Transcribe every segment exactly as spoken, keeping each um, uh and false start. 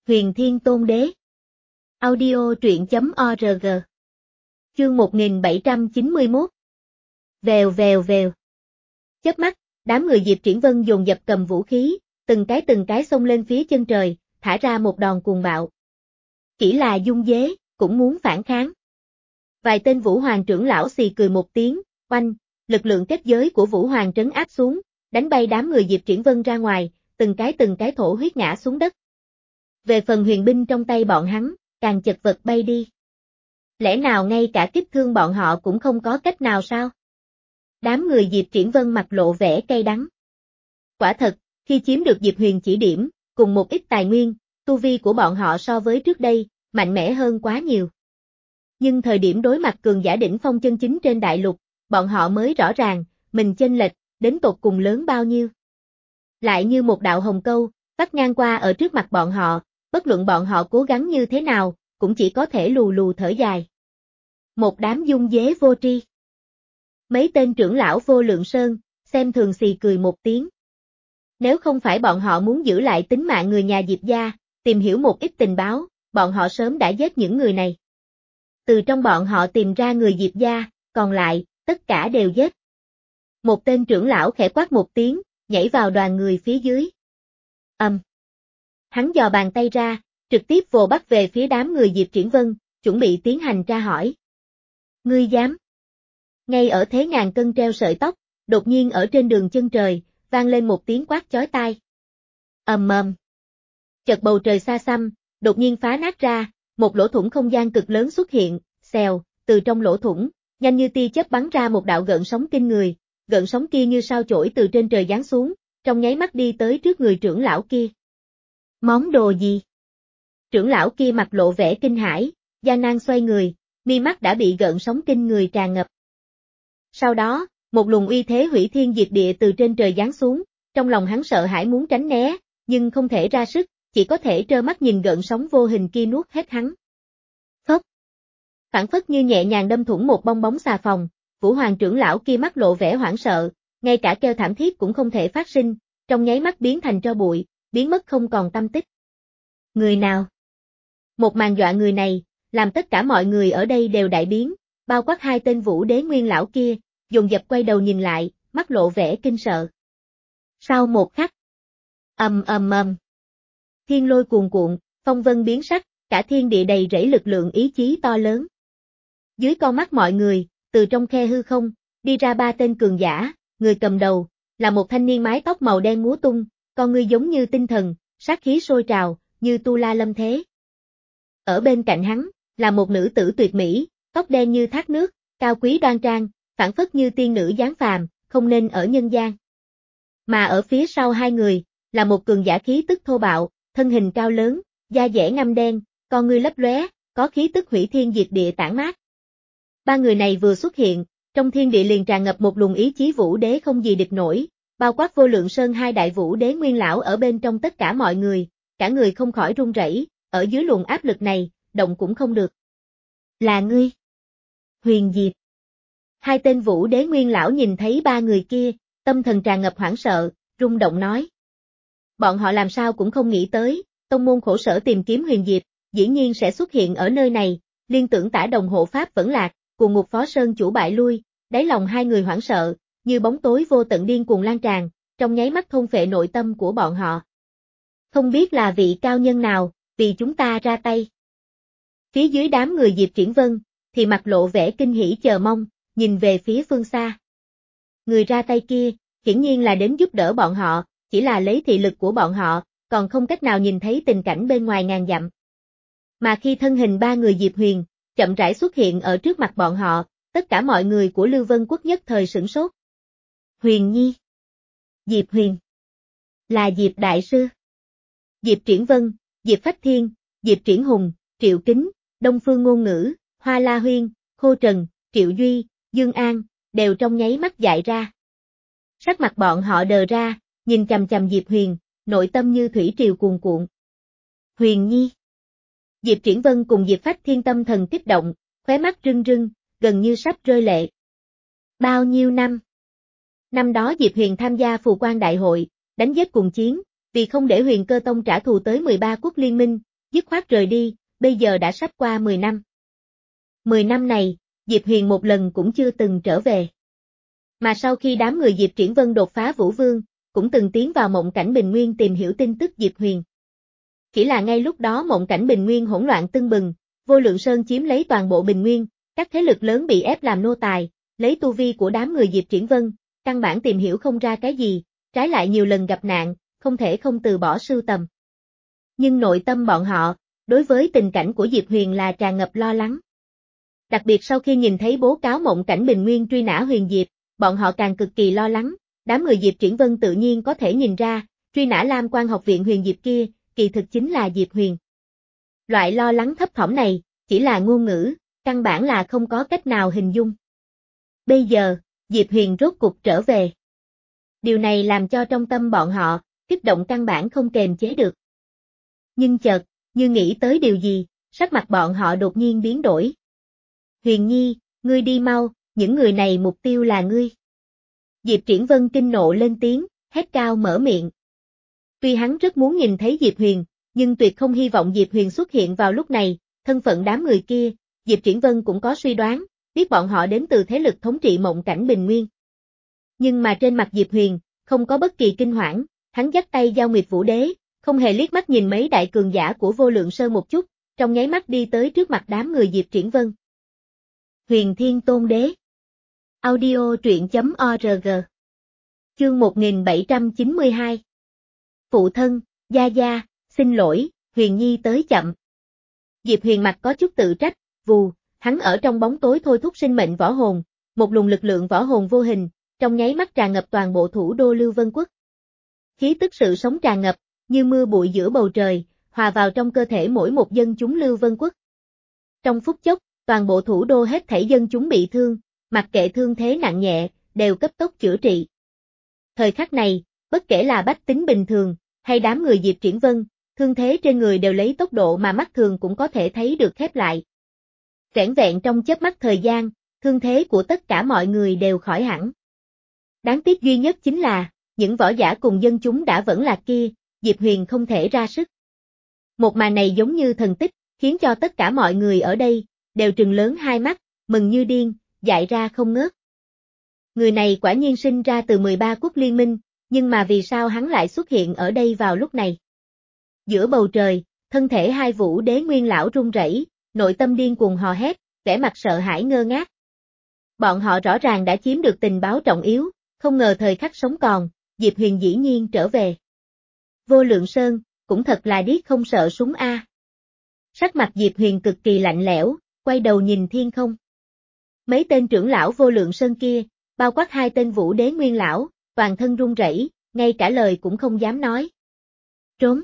Huyền Thiên Tôn Đế. Audio truyện chấm org. Chương một nghìn bảy trăm chín mươi mốt. Vèo vèo vèo. Chớp mắt, đám người Diệp Triển Vân dồn dập cầm vũ khí, từng cái từng cái xông lên phía chân trời, thả ra một đòn cuồng bạo. Chỉ là Dung Dế, cũng muốn phản kháng. Vài tên Vũ Hoàng trưởng lão xì cười một tiếng, oanh, lực lượng kết giới của Vũ Hoàng trấn áp xuống, đánh bay đám người Diệp Triển Vân ra ngoài, từng cái từng cái thổ huyết ngã xuống đất. Về phần huyền binh trong tay bọn hắn, càng chật vật bay đi. Lẽ nào ngay cả kích thương bọn họ cũng không có cách nào sao? Đám người Diệp Triển Vân mặt lộ vẻ cay đắng. Quả thật, khi chiếm được Diệp Huyền chỉ điểm, cùng một ít tài nguyên, tu vi của bọn họ so với trước đây, mạnh mẽ hơn quá nhiều. Nhưng thời điểm đối mặt cường giả đỉnh phong chân chính trên đại lục, bọn họ mới rõ ràng, mình chênh lệch, đến tột cùng lớn bao nhiêu. Lại như một đạo hồng câu, vắt ngang qua ở trước mặt bọn họ, bất luận bọn họ cố gắng như thế nào, cũng chỉ có thể lù lù thở dài. Một đám dung dế vô tri. Mấy tên trưởng lão Vô Lượng Sơn, xem thường xì cười một tiếng. Nếu không phải bọn họ muốn giữ lại tính mạng người nhà Diệp gia, tìm hiểu một ít tình báo, bọn họ sớm đã giết những người này. Từ trong bọn họ tìm ra người Diệp gia, còn lại, tất cả đều giết. Một tên trưởng lão khẽ quát một tiếng, nhảy vào đoàn người phía dưới. Ầm. Um. Hắn dò bàn tay ra, trực tiếp vồ bắt về phía đám người Diệp Triển Vân, chuẩn bị tiến hành tra hỏi. Ngươi dám? Ngay ở thế ngàn cân treo sợi tóc, đột nhiên ở trên đường chân trời, vang lên một tiếng quát chói tai. Ầm ầm. Chợt bầu trời xa xăm, đột nhiên phá nát ra, một lỗ thủng không gian cực lớn xuất hiện, xèo, từ trong lỗ thủng, nhanh như tia chớp bắn ra một đạo gợn sóng kinh người, gợn sóng kia như sao chổi từ trên trời giáng xuống, trong nháy mắt đi tới trước người trưởng lão kia. Món đồ gì? Trưởng lão kia mặt lộ vẻ kinh hãi, gian nan xoay người, mi mắt đã bị gợn sóng kinh người tràn ngập. Sau đó, một luồng uy thế hủy thiên diệt địa từ trên trời giáng xuống, trong lòng hắn sợ hãi muốn tránh né, nhưng không thể ra sức, chỉ có thể trơ mắt nhìn gợn sóng vô hình kia nuốt hết hắn. Phốc. Phản phất như nhẹ nhàng đâm thủng một bong bóng xà phòng, Vũ Hoàng trưởng lão kia mắt lộ vẻ hoảng sợ, ngay cả kêu thảm thiết cũng không thể phát sinh, trong nháy mắt biến thành tro bụi, biến mất không còn tăm tích. Người nào? Một màn dọa người này, làm tất cả mọi người ở đây đều đại biến, bao quát hai tên Vũ Đế Nguyên lão kia, dồn dập quay đầu nhìn lại, mắt lộ vẻ kinh sợ. Sau một khắc, ầm ầm ầm, thiên lôi cuồn cuộn, phong vân biến sắc, cả thiên địa đầy rẫy lực lượng ý chí to lớn. Dưới con mắt mọi người, từ trong khe hư không, đi ra ba tên cường giả, người cầm đầu, là một thanh niên mái tóc màu đen múa tung, con ngươi giống như tinh thần, sát khí sôi trào, như tu la lâm thế. Ở bên cạnh hắn, là một nữ tử tuyệt mỹ, tóc đen như thác nước, cao quý đoan trang, phảng phất như tiên nữ giáng phàm, không nên ở nhân gian. Mà ở phía sau hai người, là một cường giả khí tức thô bạo, thân hình cao lớn, da dẻ ngăm đen, con ngươi lấp lóe, có khí tức hủy thiên diệt địa tản mát. Ba người này vừa xuất hiện, trong thiên địa liền tràn ngập một luồng ý chí Vũ Đế không gì địch nổi, bao quát Vô Lượng Sơn hai đại Vũ Đế Nguyên lão ở bên trong tất cả mọi người, cả người không khỏi run rẩy, ở dưới luồng áp lực này, động cũng không được. Là ngươi? Huyền Diệp. Hai tên Vũ Đế Nguyên lão nhìn thấy ba người kia, tâm thần tràn ngập hoảng sợ, rung động nói. Bọn họ làm sao cũng không nghĩ tới, tông môn khổ sở tìm kiếm Huyền Diệp, dĩ nhiên sẽ xuất hiện ở nơi này, liên tưởng tả đồng hộ pháp vẫn lạc, cùng một phó sơn chủ bại lui, đáy lòng hai người hoảng sợ, như bóng tối vô tận điên cuồng lan tràn, trong nháy mắt thôn phệ nội tâm của bọn họ. Không biết là vị cao nhân nào, vì chúng ta ra tay. Phía dưới đám người Diệp Triển Vân, thì mặt lộ vẻ kinh hỉ chờ mong, nhìn về phía phương xa. Người ra tay kia, hiển nhiên là đến giúp đỡ bọn họ, chỉ là lấy thị lực của bọn họ, còn không cách nào nhìn thấy tình cảnh bên ngoài ngàn dặm. Mà khi thân hình ba người Diệp Huyền, chậm rãi xuất hiện ở trước mặt bọn họ, tất cả mọi người của Lưu Vân Quốc nhất thời sửng sốt. Huyền Nhi. Diệp Huyền. Là Diệp Đại Sư. Diệp Triển Vân, Diệp Phách Thiên, Diệp Triển Hùng, Triệu Kính, Đông Phương Ngôn Ngữ, Hoa La Huyên, Khô Trần, Triệu Duy, Dương An, đều trong nháy mắt dại ra. Sắc mặt bọn họ đờ ra, nhìn chằm chằm Diệp Huyền, nội tâm như thủy triều cuồn cuộn. Huyền Nhi. Diệp Triển Vân cùng Diệp Phách Thiên tâm thần kích động, khóe mắt rưng rưng, gần như sắp rơi lệ. Bao nhiêu năm? Năm đó Diệp Huyền tham gia Phù Quan Đại hội, đánh giết cùng chiến, vì không để Huyền Cơ Tông trả thù tới mười ba quốc liên minh, dứt khoát rời đi, bây giờ đã sắp qua mười năm. mười năm này, Diệp Huyền một lần cũng chưa từng trở về. Mà sau khi đám người Diệp Triển Vân đột phá Vũ Vương, cũng từng tiến vào mộng cảnh Bình Nguyên tìm hiểu tin tức Diệp Huyền. Chỉ là ngay lúc đó mộng cảnh Bình Nguyên hỗn loạn tưng bừng, Vô Lượng Sơn chiếm lấy toàn bộ Bình Nguyên, các thế lực lớn bị ép làm nô tài, lấy tu vi của đám người Diệp Triển Vân, căn bản tìm hiểu không ra cái gì, trái lại nhiều lần gặp nạn, không thể không từ bỏ sưu tầm. Nhưng nội tâm bọn họ, đối với tình cảnh của Diệp Huyền là tràn ngập lo lắng. Đặc biệt sau khi nhìn thấy bố cáo mộng cảnh Bình Nguyên truy nã Huyền Diệp, bọn họ càng cực kỳ lo lắng, đám người Diệp Triển Vân tự nhiên có thể nhìn ra, truy nã Lam Quan học viện Huyền Diệp kia, kỳ thực chính là Diệp Huyền. Loại lo lắng thấp thỏm này, chỉ là ngôn ngữ, căn bản là không có cách nào hình dung. Bây giờ, Diệp Huyền rốt cục trở về. Điều này làm cho trong tâm bọn họ, kích động căn bản không kềm chế được. Nhưng chợt, như nghĩ tới điều gì, sắc mặt bọn họ đột nhiên biến đổi. Huyền Nhi, ngươi đi mau, những người này mục tiêu là ngươi. Diệp Triển Vân kinh nộ lên tiếng, hét cao mở miệng. Tuy hắn rất muốn nhìn thấy Diệp Huyền, nhưng tuyệt không hy vọng Diệp Huyền xuất hiện vào lúc này, thân phận đám người kia, Diệp Triển Vân cũng có suy đoán, biết bọn họ đến từ thế lực thống trị mộng cảnh Bình Nguyên. Nhưng mà trên mặt Diệp Huyền, không có bất kỳ kinh hoảng, hắn dắt tay Giao Nguyệt Vũ Đế, không hề liếc mắt nhìn mấy đại cường giả của Vô Lượng Sơn một chút, trong nháy mắt đi tới trước mặt đám người Diệp Triển Vân. Huyền Thiên Tôn Đế. Audio truyện chấm org. Chương một nghìn bảy trăm chín mươi hai. Phụ thân, gia gia, xin lỗi, Huyền Nhi tới chậm. Diệp Huyền mặt có chút tự trách, vù, hắn ở trong bóng tối thôi thúc sinh mệnh võ hồn, một luồng lực lượng võ hồn vô hình, trong nháy mắt tràn ngập toàn bộ thủ đô Lưu Vân Quốc. Khí tức sự sống tràn ngập, như mưa bụi giữa bầu trời, hòa vào trong cơ thể mỗi một dân chúng Lưu Vân Quốc. Trong phút chốc, toàn bộ thủ đô hết thảy dân chúng bị thương, mặc kệ thương thế nặng nhẹ, đều cấp tốc chữa trị. Thời khắc này, bất kể là bách tính bình thường, hay đám người Diệp Triển Vân, thương thế trên người đều lấy tốc độ mà mắt thường cũng có thể thấy được khép lại. Vẻn vẹn trong chớp mắt thời gian, thương thế của tất cả mọi người đều khỏi hẳn. Đáng tiếc duy nhất chính là, những võ giả cùng dân chúng đã vẫn là kia, Diệp Huyền không thể ra sức. Một màn này giống như thần tích, khiến cho tất cả mọi người ở đây, đều trừng lớn hai mắt, mừng như điên, dại ra không ngớt. Người này quả nhiên sinh ra từ mười ba quốc liên minh, nhưng mà vì sao hắn lại xuất hiện ở đây vào lúc này? Giữa bầu trời, thân thể hai Vũ Đế Nguyên lão run rẩy, nội tâm điên cuồng hò hét, vẻ mặt sợ hãi ngơ ngác. Bọn họ rõ ràng đã chiếm được tình báo trọng yếu, không ngờ thời khắc sống còn, Diệp Huyền dĩ nhiên trở về. Vô Lượng Sơn, cũng thật là điếc không sợ súng a. Sắc mặt Diệp Huyền cực kỳ lạnh lẽo, quay đầu nhìn thiên không. Mấy tên trưởng lão Vô Lượng Sơn kia, bao quát hai tên Vũ Đế Nguyên lão, toàn thân run rẩy, ngay cả lời cũng không dám nói. Trốn.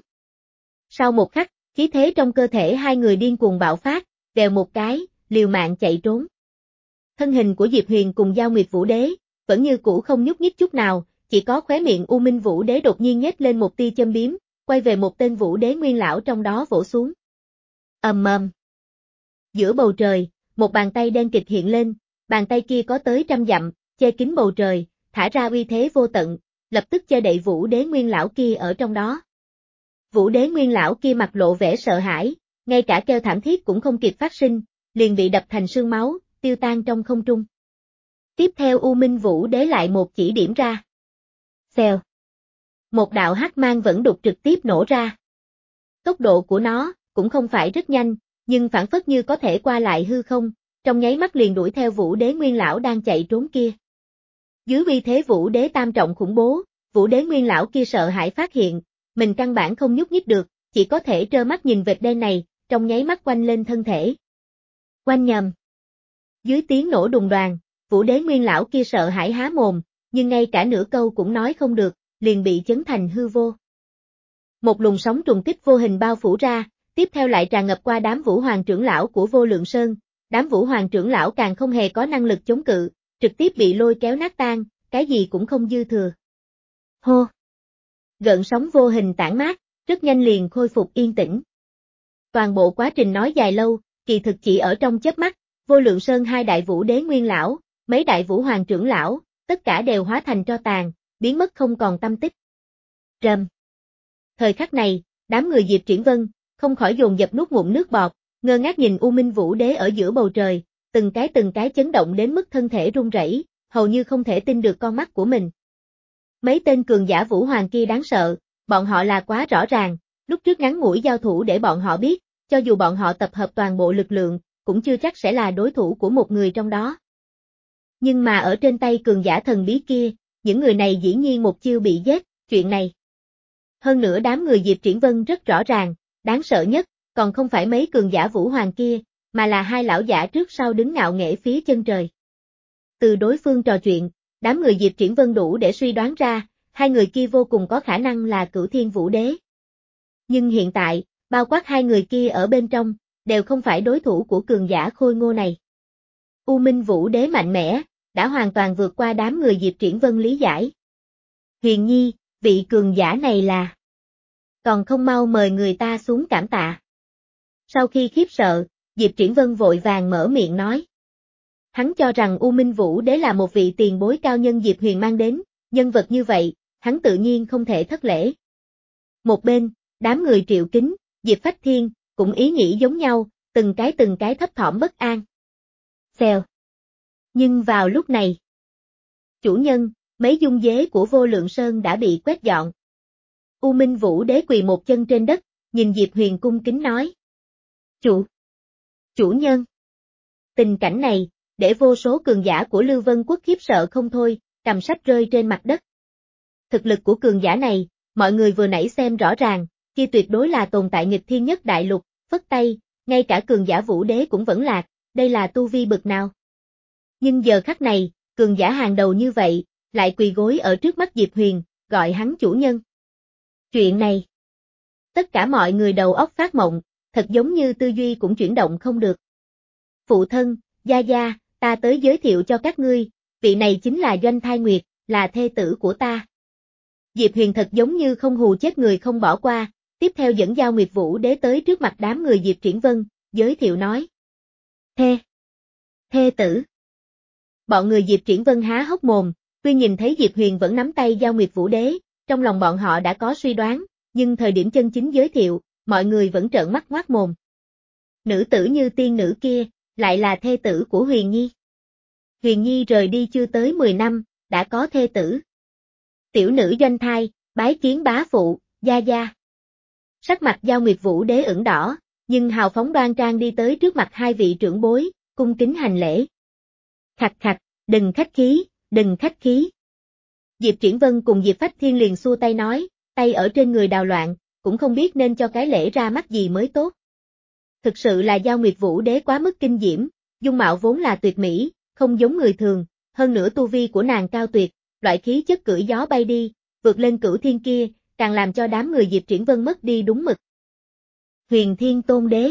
Sau một khắc, khí thế trong cơ thể hai người điên cuồng bạo phát, vèo một cái, liều mạng chạy trốn. Thân hình của Diệp Huyền cùng Giao Nguyệt Vũ Đế, vẫn như cũ không nhúc nhích chút nào, chỉ có khóe miệng U Minh Vũ Đế đột nhiên nhếch lên một tia châm biếm, quay về một tên Vũ Đế Nguyên lão trong đó vỗ xuống. Ầm ầm. Giữa bầu trời, một bàn tay đen kịt hiện lên, bàn tay kia có tới trăm dặm, che kín bầu trời, thả ra uy thế vô tận, lập tức che đậy Vũ Đế Nguyên lão kia ở trong đó. Vũ Đế Nguyên lão kia mặt lộ vẻ sợ hãi, ngay cả kêu thảm thiết cũng không kịp phát sinh, liền bị đập thành sương máu, tiêu tan trong không trung. Tiếp theo U Minh Vũ Đế lại một chỉ điểm ra. Xèo. Một đạo hắc mang vẫn đục trực tiếp nổ ra. Tốc độ của nó cũng không phải rất nhanh, nhưng phản phất như có thể qua lại hư không, trong nháy mắt liền đuổi theo Vũ Đế Nguyên lão đang chạy trốn kia. Dưới uy thế Vũ Đế tam trọng khủng bố, Vũ Đế Nguyên lão kia sợ hãi phát hiện, mình căn bản không nhúc nhích được, chỉ có thể trơ mắt nhìn vệt đen này, trong nháy mắt quanh lên thân thể. Quanh nhầm. Dưới tiếng nổ đùng đoàng, Vũ Đế Nguyên lão kia sợ hãi há mồm, nhưng ngay cả nửa câu cũng nói không được, liền bị chấn thành hư vô. Một luồng sóng trùng kích vô hình bao phủ ra, tiếp theo lại tràn ngập qua đám Vũ Hoàng trưởng lão của Vô Lượng Sơn, đám Vũ Hoàng trưởng lão càng không hề có năng lực chống cự, trực tiếp bị lôi kéo nát tan, cái gì cũng không dư thừa. Hô! Gợn sóng vô hình tản mát, rất nhanh liền khôi phục yên tĩnh. Toàn bộ quá trình nói dài lâu, kỳ thực chỉ ở trong chớp mắt, Vô Lượng Sơn hai đại Vũ Đế Nguyên lão, mấy đại Vũ Hoàng trưởng lão, tất cả đều hóa thành tro tàn, biến mất không còn tâm tích. Rầm. Thời khắc này, đám người Diệp Triển Vân, không khỏi dồn dập nuốt ngụm nước bọt, ngơ ngác nhìn U Minh Vũ Đế ở giữa bầu trời, từng cái từng cái chấn động đến mức thân thể run rẩy, hầu như không thể tin được con mắt của mình. Mấy tên cường giả Vũ Hoàng kia đáng sợ, bọn họ là quá rõ ràng, lúc trước ngắn ngủi giao thủ để bọn họ biết, cho dù bọn họ tập hợp toàn bộ lực lượng, cũng chưa chắc sẽ là đối thủ của một người trong đó. Nhưng mà ở trên tay cường giả thần bí kia, những người này dĩ nhiên một chiêu bị giết, chuyện này. Hơn nữa đám người Diệp Triển Vân rất rõ ràng, đáng sợ nhất, còn không phải mấy cường giả Vũ Hoàng kia, mà là hai lão giả trước sau đứng ngạo nghễ phía chân trời. Từ đối phương trò chuyện, đám người Diệp Triển Vân đủ để suy đoán ra, hai người kia vô cùng có khả năng là Cửu Thiên Vũ Đế. Nhưng hiện tại, bao quát hai người kia ở bên trong, đều không phải đối thủ của cường giả khôi ngô này. U Minh Vũ Đế mạnh mẽ, đã hoàn toàn vượt qua đám người Diệp Triển Vân lý giải. Huyền Nhi, vị cường giả này là... Còn không mau mời người ta xuống cảm tạ. Sau khi khiếp sợ, Diệp Triển Vân vội vàng mở miệng nói. Hắn cho rằng U Minh Vũ Đế là một vị tiền bối cao nhân Diệp Huyền mang đến, nhân vật như vậy, hắn tự nhiên không thể thất lễ. Một bên, đám người Triệu Kính, Diệp Phách Thiên, cũng ý nghĩ giống nhau, từng cái từng cái thấp thỏm bất an. Xèo. Nhưng vào lúc này, chủ nhân, mấy dung dế của Vô Lượng Sơn đã bị quét dọn. U Minh Vũ Đế quỳ một chân trên đất, nhìn Diệp Huyền cung kính nói. Chủ. Chủ nhân. Tình cảnh này, để vô số cường giả của Lưu Vân Quốc khiếp sợ không thôi, cầm sách rơi trên mặt đất. Thực lực của cường giả này, mọi người vừa nãy xem rõ ràng, kia tuyệt đối là tồn tại nghịch thiên nhất đại lục, phất tay, ngay cả cường giả Vũ Đế cũng vẫn lạc, đây là tu vi bực nào. Nhưng giờ khắc này, cường giả hàng đầu như vậy, lại quỳ gối ở trước mắt Diệp Huyền, gọi hắn chủ nhân. Chuyện này, tất cả mọi người đầu óc phát mộng, thật giống như tư duy cũng chuyển động không được. Phụ thân, gia gia, ta tới giới thiệu cho các ngươi, vị này chính là Doanh Thai Nguyệt, là thê tử của ta. Diệp Huyền thật giống như không hù chết người không bỏ qua, tiếp theo dẫn Giao Nguyệt Vũ Đế tới trước mặt đám người Diệp Triển Vân, giới thiệu nói. Thê. Thê tử. Bọn người Diệp Triển Vân há hốc mồm, tuy nhìn thấy Diệp Huyền vẫn nắm tay Giao Nguyệt Vũ Đế, trong lòng bọn họ đã có suy đoán, nhưng thời điểm chân chính giới thiệu, mọi người vẫn trợn mắt ngoác mồm. Nữ tử như tiên nữ kia, lại là thê tử của Huyền Nhi. Huyền Nhi rời đi chưa tới mười năm, đã có thê tử. Tiểu nữ Doanh Thai, bái kiến bá phụ, gia gia. Sắc mặt Giao Nguyệt Vũ Đế ửng đỏ, nhưng hào phóng đoan trang đi tới trước mặt hai vị trưởng bối, cung kính hành lễ. Khạch khạch, đừng khách khí, đừng khách khí. Diệp Triển Vân cùng Diệp Phách Thiên liền xua tay nói, tay ở trên người đào loạn, cũng không biết nên cho cái lễ ra mắt gì mới tốt. Thực sự là Giao Nguyệt Vũ Đế quá mức kinh diễm, dung mạo vốn là tuyệt mỹ, không giống người thường, hơn nữa tu vi của nàng cao tuyệt, loại khí chất cưỡi gió bay đi, vượt lên cửu thiên kia, càng làm cho đám người Diệp Triển Vân mất đi đúng mực. Huyền Thiên Tôn Đế.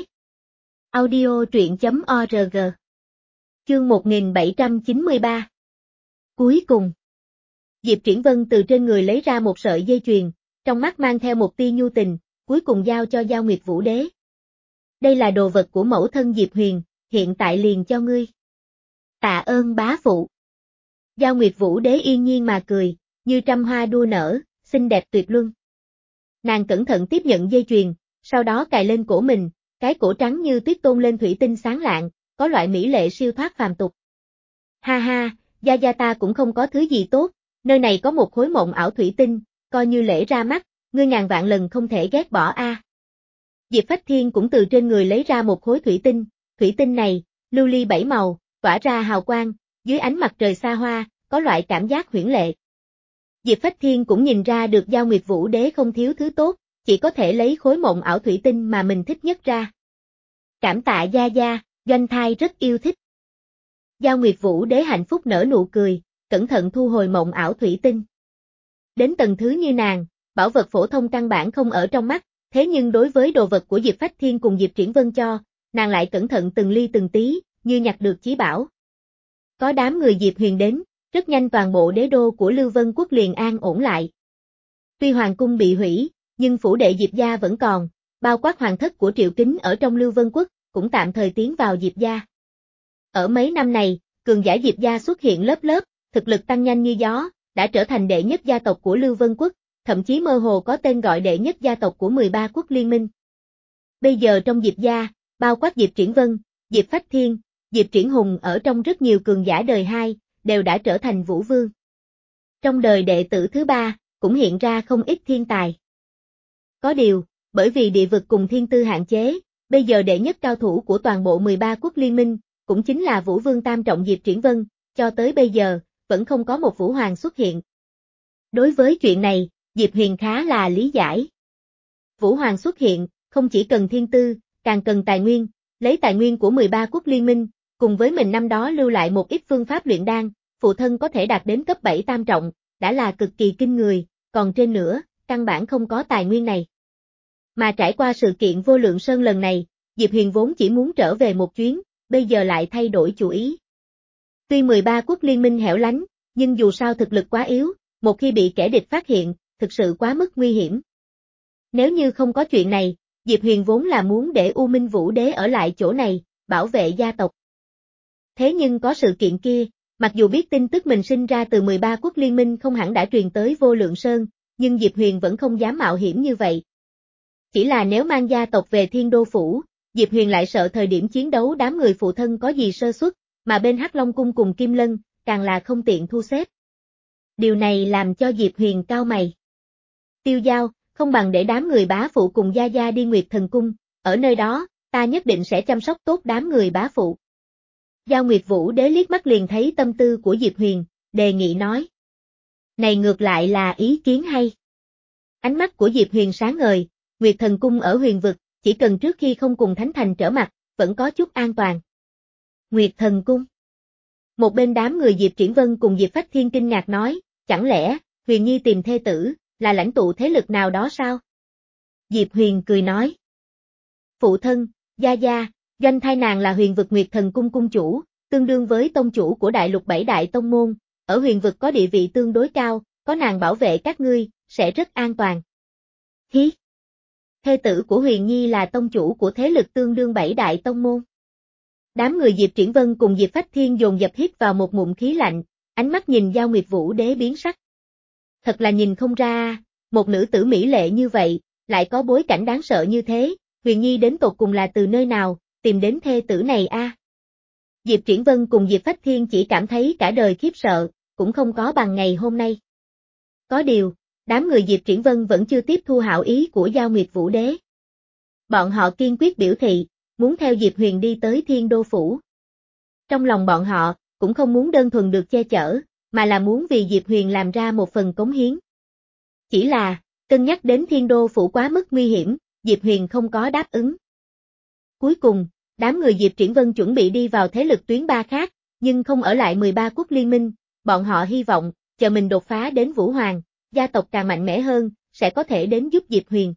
Audio truyện chấm org. Chương một nghìn bảy trăm chín mươi ba. Cuối cùng. Diệp Triển Vân từ trên người lấy ra một sợi dây chuyền, trong mắt mang theo một tia nhu tình, cuối cùng giao cho Giao Nguyệt Vũ Đế. Đây là đồ vật của mẫu thân Diệp Huyền, hiện tại liền cho ngươi. Tạ ơn bá phụ. Giao Nguyệt Vũ Đế yên nhiên mà cười, như trăm hoa đua nở, xinh đẹp tuyệt luân. Nàng cẩn thận tiếp nhận dây chuyền, sau đó cài lên cổ mình, cái cổ trắng như tuyết tôn lên thủy tinh sáng lạng, có loại mỹ lệ siêu thoát phàm tục. Ha ha, gia gia ta cũng không có thứ gì tốt, nơi này có một khối mộng ảo thủy tinh, coi như lễ ra mắt, ngươi ngàn vạn lần không thể ghét bỏ a. À. Diệp Phách Thiên cũng từ trên người lấy ra một khối thủy tinh, thủy tinh này, lưu ly bảy màu, tỏa ra hào quang, dưới ánh mặt trời xa hoa, có loại cảm giác huyễn lệ. Diệp Phách Thiên cũng nhìn ra được Giao Nguyệt Vũ Đế không thiếu thứ tốt, chỉ có thể lấy khối mộng ảo thủy tinh mà mình thích nhất ra. Cảm tạ gia gia, Doanh Thai rất yêu thích. Giao Nguyệt Vũ Đế hạnh phúc nở nụ cười, cẩn thận thu hồi mộng ảo thủy tinh. Đến tầng thứ như nàng, bảo vật phổ thông căn bản không ở trong mắt, thế nhưng đối với đồ vật của Diệp Phách Thiên cùng Diệp Triển Vân cho, nàng lại cẩn thận từng ly từng tí, như nhặt được chí bảo. Có đám người Diệp Huyền đến, rất nhanh toàn bộ đế đô của Lưu Vân Quốc liền an ổn lại. Tuy hoàng cung bị hủy, nhưng phủ đệ Diệp gia vẫn còn, bao quát hoàng thất của Triệu Kính ở trong Lưu Vân Quốc, cũng tạm thời tiến vào Diệp gia. Ở mấy năm này, cường giả Diệp gia xuất hiện lớp lớp, thực lực tăng nhanh như gió, đã trở thành đệ nhất gia tộc của Lưu Vân Quốc, thậm chí mơ hồ có tên gọi đệ nhất gia tộc của mười ba quốc liên minh. Bây giờ trong Diệp gia, bao quát Diệp Triển Vân, Diệp Phách Thiên, Diệp Triển Hùng ở trong rất nhiều cường giả đời hai, đều đã trở thành vũ vương. Trong đời đệ tử thứ ba, cũng hiện ra không ít thiên tài. Có điều, bởi vì địa vực cùng thiên tư hạn chế, bây giờ đệ nhất cao thủ của toàn bộ mười ba quốc liên minh, cũng chính là vũ vương tam trọng Diệp Triển Vân, cho tới bây giờ, vẫn không có một vũ hoàng xuất hiện. Đối với chuyện này, Diệp Huyền khá là lý giải. Vũ hoàng xuất hiện, không chỉ cần thiên tư, càng cần tài nguyên, lấy tài nguyên của mười ba quốc liên minh, cùng với mình năm đó lưu lại một ít phương pháp luyện đan, phụ thân có thể đạt đến cấp bảy tam trọng, đã là cực kỳ kinh người, còn trên nữa, căn bản không có tài nguyên này. Mà trải qua sự kiện Vô Lượng Sơn lần này, Diệp Huyền vốn chỉ muốn trở về một chuyến, bây giờ lại thay đổi chủ ý. Tuy mười ba quốc liên minh hẻo lánh, nhưng dù sao thực lực quá yếu, một khi bị kẻ địch phát hiện, thực sự quá mức nguy hiểm. Nếu như không có chuyện này, Diệp Huyền vốn là muốn để U Minh Vũ Đế ở lại chỗ này, bảo vệ gia tộc. Thế nhưng có sự kiện kia, mặc dù biết tin tức mình sinh ra từ mười ba quốc liên minh không hẳn đã truyền tới Vô Lượng Sơn, nhưng Diệp Huyền vẫn không dám mạo hiểm như vậy. Chỉ là nếu mang gia tộc về Thiên Đô Phủ, Diệp Huyền lại sợ thời điểm chiến đấu đám người phụ thân có gì sơ suất, mà bên Hắc Long Cung cùng Kim Lân, càng là không tiện thu xếp. Điều này làm cho Diệp Huyền cau mày. Tiêu Giao, không bằng để đám người bá phụ cùng Gia Gia đi Nguyệt Thần Cung, ở nơi đó, ta nhất định sẽ chăm sóc tốt đám người bá phụ. Giao Nguyệt Vũ Đế liếc mắt liền thấy tâm tư của Diệp Huyền, đề nghị nói. Này ngược lại là ý kiến hay. Ánh mắt của Diệp Huyền sáng ngời, Nguyệt Thần Cung ở huyền vực, chỉ cần trước khi không cùng Thánh Thành trở mặt, vẫn có chút an toàn. Nguyệt Thần Cung. Một bên đám người Diệp Triển Vân cùng Diệp Phách Thiên kinh ngạc nói, chẳng lẽ, Huyền Nhi tìm thê tử, là lãnh tụ thế lực nào đó sao? Diệp Huyền cười nói. Phụ thân, Gia Gia, doanh thai nàng là huyền vực Nguyệt Thần Cung cung chủ, tương đương với tông chủ của đại lục bảy đại tông môn, ở huyền vực có địa vị tương đối cao, có nàng bảo vệ các ngươi, sẽ rất an toàn. Hí! Thê tử của Huyền Nhi là tông chủ của thế lực tương đương bảy đại tông môn. Đám người Diệp Triển Vân cùng Diệp Phách Thiên dồn dập hít vào một ngụm khí lạnh, ánh mắt nhìn Giao Nguyệt Vũ Đế biến sắc. Thật là nhìn không ra, một nữ tử mỹ lệ như vậy, lại có bối cảnh đáng sợ như thế, Huyền Nhi đến tột cùng là từ nơi nào, tìm đến thê tử này a? À? Diệp Triển Vân cùng Diệp Phách Thiên chỉ cảm thấy cả đời khiếp sợ, cũng không có bằng ngày hôm nay. Có điều, đám người Diệp Triển Vân vẫn chưa tiếp thu hảo ý của Giao Nguyệt Vũ Đế. Bọn họ kiên quyết biểu thị, muốn theo Diệp Huyền đi tới Thiên Đô Phủ. Trong lòng bọn họ, cũng không muốn đơn thuần được che chở, mà là muốn vì Diệp Huyền làm ra một phần cống hiến. Chỉ là, cân nhắc đến Thiên Đô Phủ quá mức nguy hiểm, Diệp Huyền không có đáp ứng. Cuối cùng, đám người Diệp Triển Vân chuẩn bị đi vào thế lực tuyến ba khác, nhưng không ở lại mười ba quốc liên minh, bọn họ hy vọng, chờ mình đột phá đến Vũ Hoàng, gia tộc càng mạnh mẽ hơn, sẽ có thể đến giúp Diệp Huyền.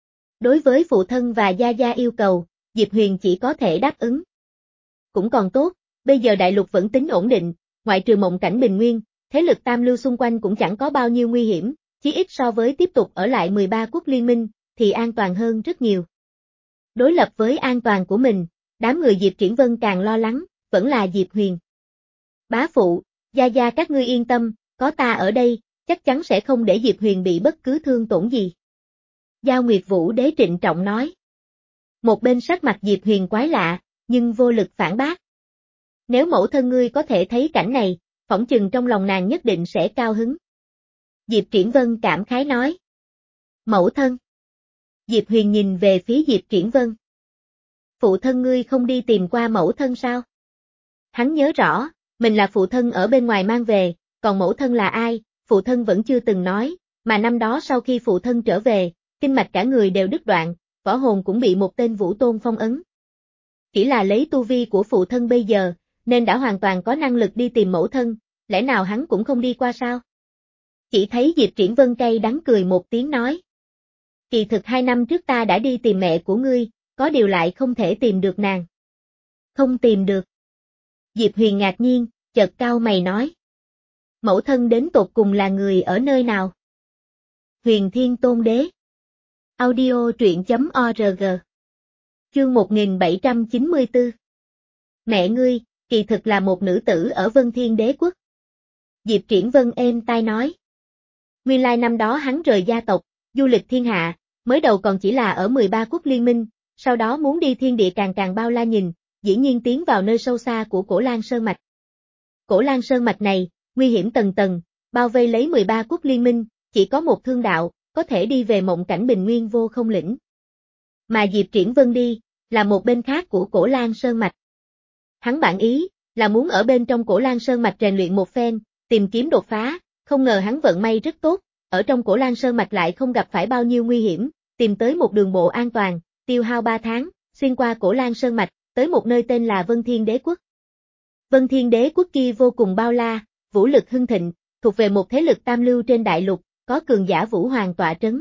Đối với phụ thân và Gia Gia yêu cầu, Diệp Huyền chỉ có thể đáp ứng. Cũng còn tốt, bây giờ đại lục vẫn tính ổn định, ngoại trừ Mộng Cảnh Bình Nguyên, thế lực tam lưu xung quanh cũng chẳng có bao nhiêu nguy hiểm, chí ít so với tiếp tục ở lại mười ba quốc liên minh, thì an toàn hơn rất nhiều. Đối lập với an toàn của mình, đám người Diệp Triển Vân càng lo lắng, vẫn là Diệp Huyền. Bá phụ, Gia Gia các ngươi yên tâm, có ta ở đây, chắc chắn sẽ không để Diệp Huyền bị bất cứ thương tổn gì. Giao Nguyệt Vũ Đế trịnh trọng nói. Một bên sắc mặt Diệp Huyền quái lạ, nhưng vô lực phản bác. Nếu mẫu thân ngươi có thể thấy cảnh này, phỏng chừng trong lòng nàng nhất định sẽ cao hứng. Diệp Triển Vân cảm khái nói. Mẫu thân. Diệp Huyền nhìn về phía Diệp Triển Vân. Phụ thân ngươi không đi tìm qua mẫu thân sao? Hắn nhớ rõ, mình là phụ thân ở bên ngoài mang về, còn mẫu thân là ai, phụ thân vẫn chưa từng nói, mà năm đó sau khi phụ thân trở về, kinh mạch cả người đều đứt đoạn, võ hồn cũng bị một tên vũ tôn phong ấn. Chỉ là lấy tu vi của phụ thân bây giờ, nên đã hoàn toàn có năng lực đi tìm mẫu thân, lẽ nào hắn cũng không đi qua sao? Chỉ thấy Diệp Triển Vân cay đắng cười một tiếng nói. Kỳ thực hai năm trước ta đã đi tìm mẹ của ngươi, có điều lại không thể tìm được nàng. Không tìm được. Diệp Huyền ngạc nhiên, chợt cau mày nói. Mẫu thân đến tột cùng là người ở nơi nào? Huyền Thiên Tôn Đế. Audio truyện chấm org. Chương một nghìn bảy trăm chín mươi tư. Mẹ ngươi, kỳ thực là một nữ tử ở Vân Thiên Đế Quốc. Diệp Triển Vân êm tai nói. Nguyên lai năm đó hắn rời gia tộc, du lịch thiên hạ, mới đầu còn chỉ là ở mười ba quốc liên minh, Sau đó muốn đi thiên địa càng càng bao la nhìn, dĩ nhiên tiến vào nơi sâu xa của Cổ Lan Sơn Mạch. Cổ Lan Sơn Mạch này, nguy hiểm tầng tầng, bao vây lấy mười ba quốc liên minh, chỉ có một thương đạo, có thể đi về mộng cảnh bình nguyên vô không lĩnh. Mà Diệp Triển Vân đi, là một bên khác của Cổ Lan Sơn Mạch. Hắn bản ý, là muốn ở bên trong Cổ Lan Sơn Mạch rèn luyện một phen, tìm kiếm đột phá, không ngờ hắn vận may rất tốt, ở trong Cổ Lan Sơn Mạch lại không gặp phải bao nhiêu nguy hiểm, tìm tới một đường bộ an toàn, tiêu hao ba tháng, xuyên qua Cổ Lan Sơn Mạch, tới một nơi tên là Vân Thiên Đế Quốc. Vân Thiên Đế Quốc kia vô cùng bao la, vũ lực hưng thịnh, thuộc về một thế lực tam lưu trên đại lục, có cường giả vũ hoàng tọa trấn.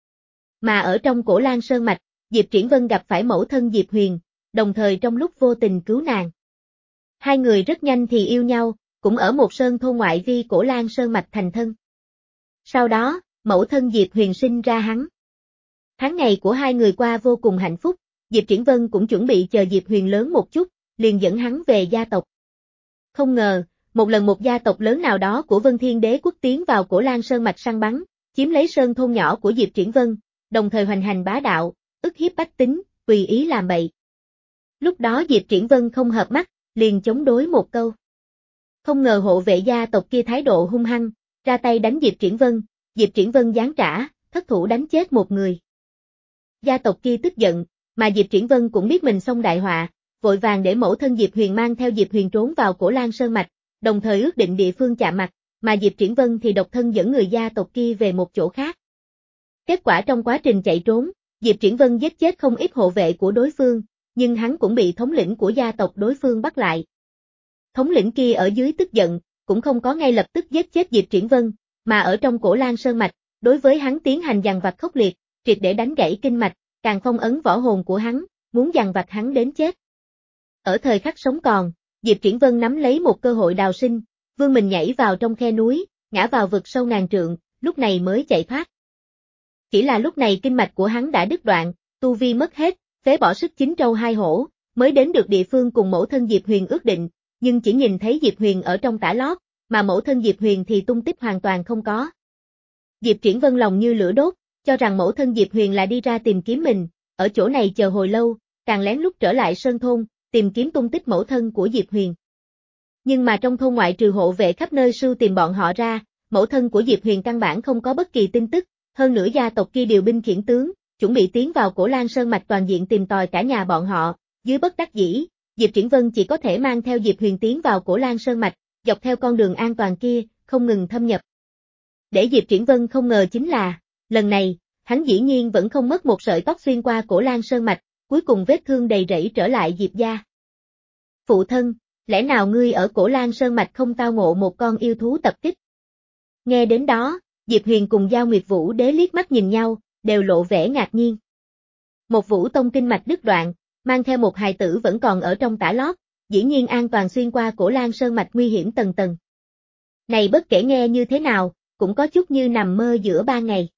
Mà ở trong Cổ Lan Sơn Mạch, Diệp Triển Vân gặp phải mẫu thân Diệp Huyền, đồng thời trong lúc vô tình cứu nàng. Hai người rất nhanh thì yêu nhau, cũng ở một sơn thôn ngoại vi Cổ Lan Sơn Mạch thành thân. Sau đó, mẫu thân Diệp Huyền sinh ra hắn. Tháng ngày của hai người qua vô cùng hạnh phúc, Diệp Triển Vân cũng chuẩn bị chờ Diệp Huyền lớn một chút, liền dẫn hắn về gia tộc. Không ngờ, một lần một gia tộc lớn nào đó của Vân Thiên Đế Quốc tiến vào Cổ Lan Sơn Mạch săn bắn, chiếm lấy sơn thôn nhỏ của Diệp Triển Vân, đồng thời hoành hành bá đạo, ức hiếp bách tính, tùy ý làm bậy. Lúc đó Diệp Triển Vân không hợp mắt, liền chống đối một câu. Không ngờ hộ vệ gia tộc kia thái độ hung hăng, ra tay đánh Diệp Triển Vân, Diệp Triển Vân giáng trả, thất thủ đánh chết một người. Gia tộc kia tức giận, mà Diệp Triển Vân cũng biết mình xông đại họa, vội vàng để mẫu thân Diệp Huyền mang theo Diệp Huyền trốn vào Cổ Lan Sơn Mạch, đồng thời ước định địa phương chạm mặt, mà Diệp Triển Vân thì độc thân dẫn người gia tộc kia về một chỗ khác. Kết quả trong quá trình chạy trốn, Diệp Triển Vân giết chết không ít hộ vệ của đối phương, nhưng hắn cũng bị thống lĩnh của gia tộc đối phương bắt lại. Thống lĩnh kia ở dưới tức giận, cũng không có ngay lập tức giết chết Diệp Triển Vân, mà ở trong Cổ Lan Sơn Mạch, đối với hắn tiến hành dằn vặt khốc liệt, triệt để đánh gãy kinh mạch, càng phong ấn võ hồn của hắn, muốn dằn vặt hắn đến chết. Ở thời khắc sống còn, Diệp Triển Vân nắm lấy một cơ hội đào sinh, vươn mình nhảy vào trong khe núi, ngã vào vực sâu ngàn trượng, lúc này mới chạy thoát. Chỉ là lúc này kinh mạch của hắn đã đứt đoạn, tu vi mất hết, phế bỏ sức chín trâu hai hổ, mới đến được địa phương cùng mẫu thân Diệp Huyền ước định, nhưng chỉ nhìn thấy Diệp Huyền ở trong tả lót, mà mẫu thân Diệp Huyền thì tung tích hoàn toàn không có. Diệp Triển Vân lòng như lửa đốt, cho rằng mẫu thân Diệp Huyền là đi ra tìm kiếm mình, ở chỗ này chờ hồi lâu, càng lén lút trở lại sơn thôn, tìm kiếm tung tích mẫu thân của Diệp Huyền. Nhưng mà trong thôn ngoại trừ hộ vệ khắp nơi sưu tìm bọn họ ra, mẫu thân của Diệp Huyền căn bản không có bất kỳ tin tức, hơn nữa gia tộc kia điều binh khiển tướng, chuẩn bị tiến vào Cổ Lan Sơn Mạch toàn diện tìm tòi cả nhà bọn họ, dưới bất đắc dĩ, Diệp Triển Vân chỉ có thể mang theo Diệp Huyền tiến vào Cổ Lan Sơn Mạch, dọc theo con đường an toàn kia, không ngừng thâm nhập. Để Diệp Triển Vân không ngờ chính là, lần này, hắn dĩ nhiên vẫn không mất một sợi tóc xuyên qua Cổ Lan Sơn Mạch, cuối cùng vết thương đầy rẫy trở lại Diệp gia. Phụ thân, lẽ nào ngươi ở Cổ Lan Sơn Mạch không tao ngộ một con yêu thú tập kích? Nghe đến đó, Diệp Huyền cùng Giao Nguyệt Vũ Đế liếc mắt nhìn nhau, đều lộ vẻ ngạc nhiên. Một Vũ Tông kinh mạch đứt đoạn, mang theo một hài tử vẫn còn ở trong tả lót, dĩ nhiên an toàn xuyên qua Cổ Lan Sơn Mạch nguy hiểm tầng tầng. Này bất kể nghe như thế nào, cũng có chút như nằm mơ giữa ban ngày.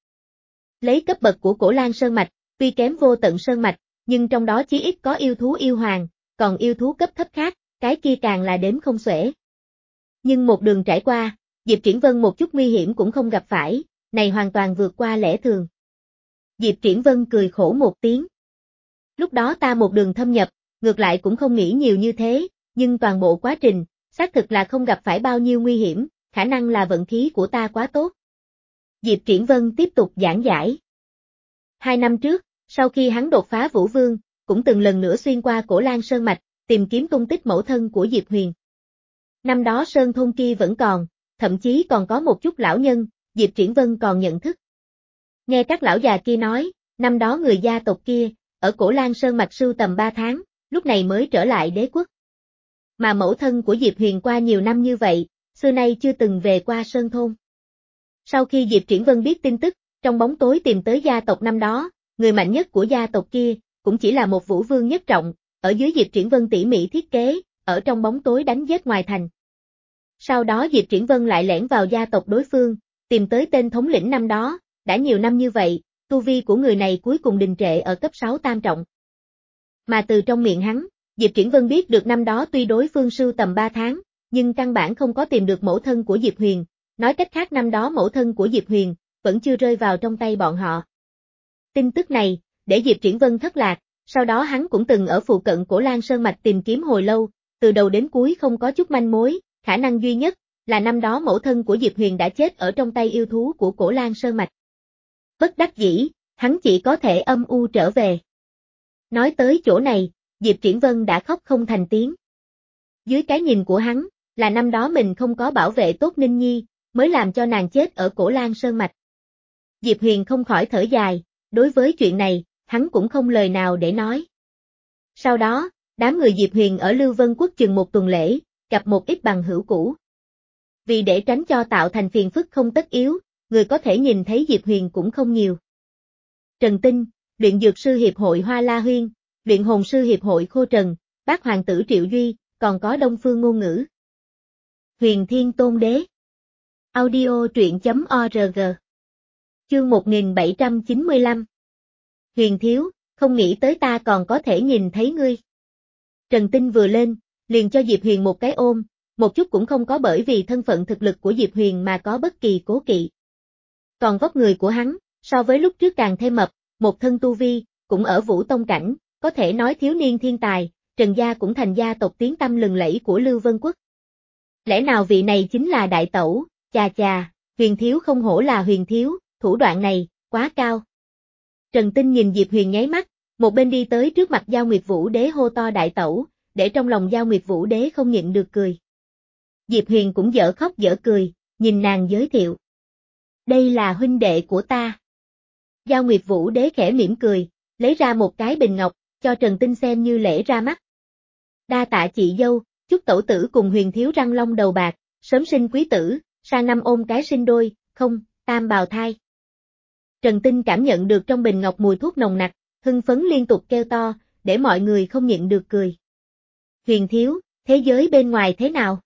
Lấy cấp bậc của Cổ Lan Sơn Mạch, tuy kém Vô Tận Sơn Mạch, nhưng trong đó chí ít có yêu thú yêu hoàng, còn yêu thú cấp thấp khác, cái kia càng là đếm không xuể. Nhưng một đường trải qua, Diệp Triển Vân một chút nguy hiểm cũng không gặp phải, này hoàn toàn vượt qua lẽ thường. Diệp Triển Vân cười khổ một tiếng. Lúc đó ta một đường thâm nhập, ngược lại cũng không nghĩ nhiều như thế, nhưng toàn bộ quá trình, xác thực là không gặp phải bao nhiêu nguy hiểm, khả năng là vận khí của ta quá tốt. Diệp Triển Vân tiếp tục giảng giải. Hai năm trước, sau khi hắn đột phá Vũ Vương, cũng từng lần nữa xuyên qua Cổ Lan Sơn Mạch, tìm kiếm tung tích mẫu thân của Diệp Huyền. Năm đó sơn thôn kia vẫn còn, thậm chí còn có một chút lão nhân, Diệp Triển Vân còn nhận thức. Nghe các lão già kia nói, năm đó người gia tộc kia, ở Cổ Lan Sơn Mạch sưu tầm ba tháng, lúc này mới trở lại đế quốc. Mà mẫu thân của Diệp Huyền qua nhiều năm như vậy, xưa nay chưa từng về qua sơn thôn. Sau khi Diệp Triển Vân biết tin tức, trong bóng tối tìm tới gia tộc năm đó, người mạnh nhất của gia tộc kia, cũng chỉ là một vũ vương nhất trọng, ở dưới Diệp Triển Vân tỉ mỉ thiết kế, ở trong bóng tối đánh giết ngoài thành. Sau đó Diệp Triển Vân lại lẻn vào gia tộc đối phương, tìm tới tên thống lĩnh năm đó, đã nhiều năm như vậy, tu vi của người này cuối cùng đình trệ ở cấp sáu tam trọng. Mà từ trong miệng hắn, Diệp Triển Vân biết được năm đó tuy đối phương sưu tầm ba tháng, nhưng căn bản không có tìm được mẫu thân của Diệp Huyền, nói cách khác năm đó mẫu thân của Diệp Huyền, vẫn chưa rơi vào trong tay bọn họ. Tin tức này, để Diệp Triển Vân thất lạc, Sau đó hắn cũng từng ở phụ cận Cổ Lan Sơn Mạch tìm kiếm hồi lâu, từ đầu đến cuối không có chút manh mối, khả năng duy nhất là năm đó mẫu thân của Diệp Huyền đã chết ở trong tay yêu thú của Cổ Lan Sơn Mạch. Bất đắc dĩ, hắn chỉ có thể âm u trở về. Nói tới chỗ này, Diệp Triển Vân đã khóc không thành tiếng. Dưới cái nhìn của hắn, là năm đó mình không có bảo vệ tốt Ninh Nhi, mới làm cho nàng chết ở Cổ Lan Sơn Mạch. Diệp Huyền không khỏi thở dài, đối với chuyện này, hắn cũng không lời nào để nói. Sau đó, đám người Diệp Huyền ở Lưu Vân Quốc chừng một tuần lễ, gặp một ít bằng hữu cũ. Vì để tránh cho tạo thành phiền phức không tất yếu, người có thể nhìn thấy Diệp Huyền cũng không nhiều. Trần Tinh, luyện dược sư hiệp hội Hoa La Huyên, luyện hồn sư hiệp hội Khô Trần, bác hoàng tử Triệu Duy, còn có Đông Phương Ngôn Ngữ. Huyền Thiên Tôn Đế. Audio truyện.org. Chương một nghìn bảy trăm chín mươi lăm. Huyền Thiếu, không nghĩ tới ta còn có thể nhìn thấy ngươi. Trần Tinh vừa lên, liền cho Diệp Huyền một cái ôm, một chút cũng không có bởi vì thân phận thực lực của Diệp Huyền mà có bất kỳ cố kỵ. Còn vóc người của hắn, so với lúc trước càng thêm mập, một thân tu vi, cũng ở Vũ Tông cảnh, có thể nói thiếu niên thiên tài, Trần gia cũng thành gia tộc tiếng tăm lừng lẫy của Lưu Vân Quốc. Lẽ nào vị này chính là đại tẩu, chà chà, Huyền Thiếu không hổ là Huyền Thiếu, thủ đoạn này, quá cao. Trần Tinh nhìn Diệp Huyền nháy mắt, một bên đi tới trước mặt Giao Nguyệt Vũ Đế hô to đại tẩu, để trong lòng Giao Nguyệt Vũ Đế không nhịn được cười. Diệp Huyền cũng dở khóc dở cười, nhìn nàng giới thiệu. Đây là huynh đệ của ta. Giao Nguyệt Vũ Đế khẽ mỉm cười, lấy ra một cái bình ngọc, cho Trần Tinh xem như lễ ra mắt. Đa tạ chị dâu, chúc tẩu tử cùng Huyền Thiếu răng long đầu bạc, sớm sinh quý tử, sang năm ôm cái sinh đôi, không, tam bào thai. Trần Tinh cảm nhận được trong bình ngọc mùi thuốc nồng nặc, hưng phấn liên tục kêu to, để mọi người không nhịn được cười. Huyền Thiếu, thế giới bên ngoài thế nào?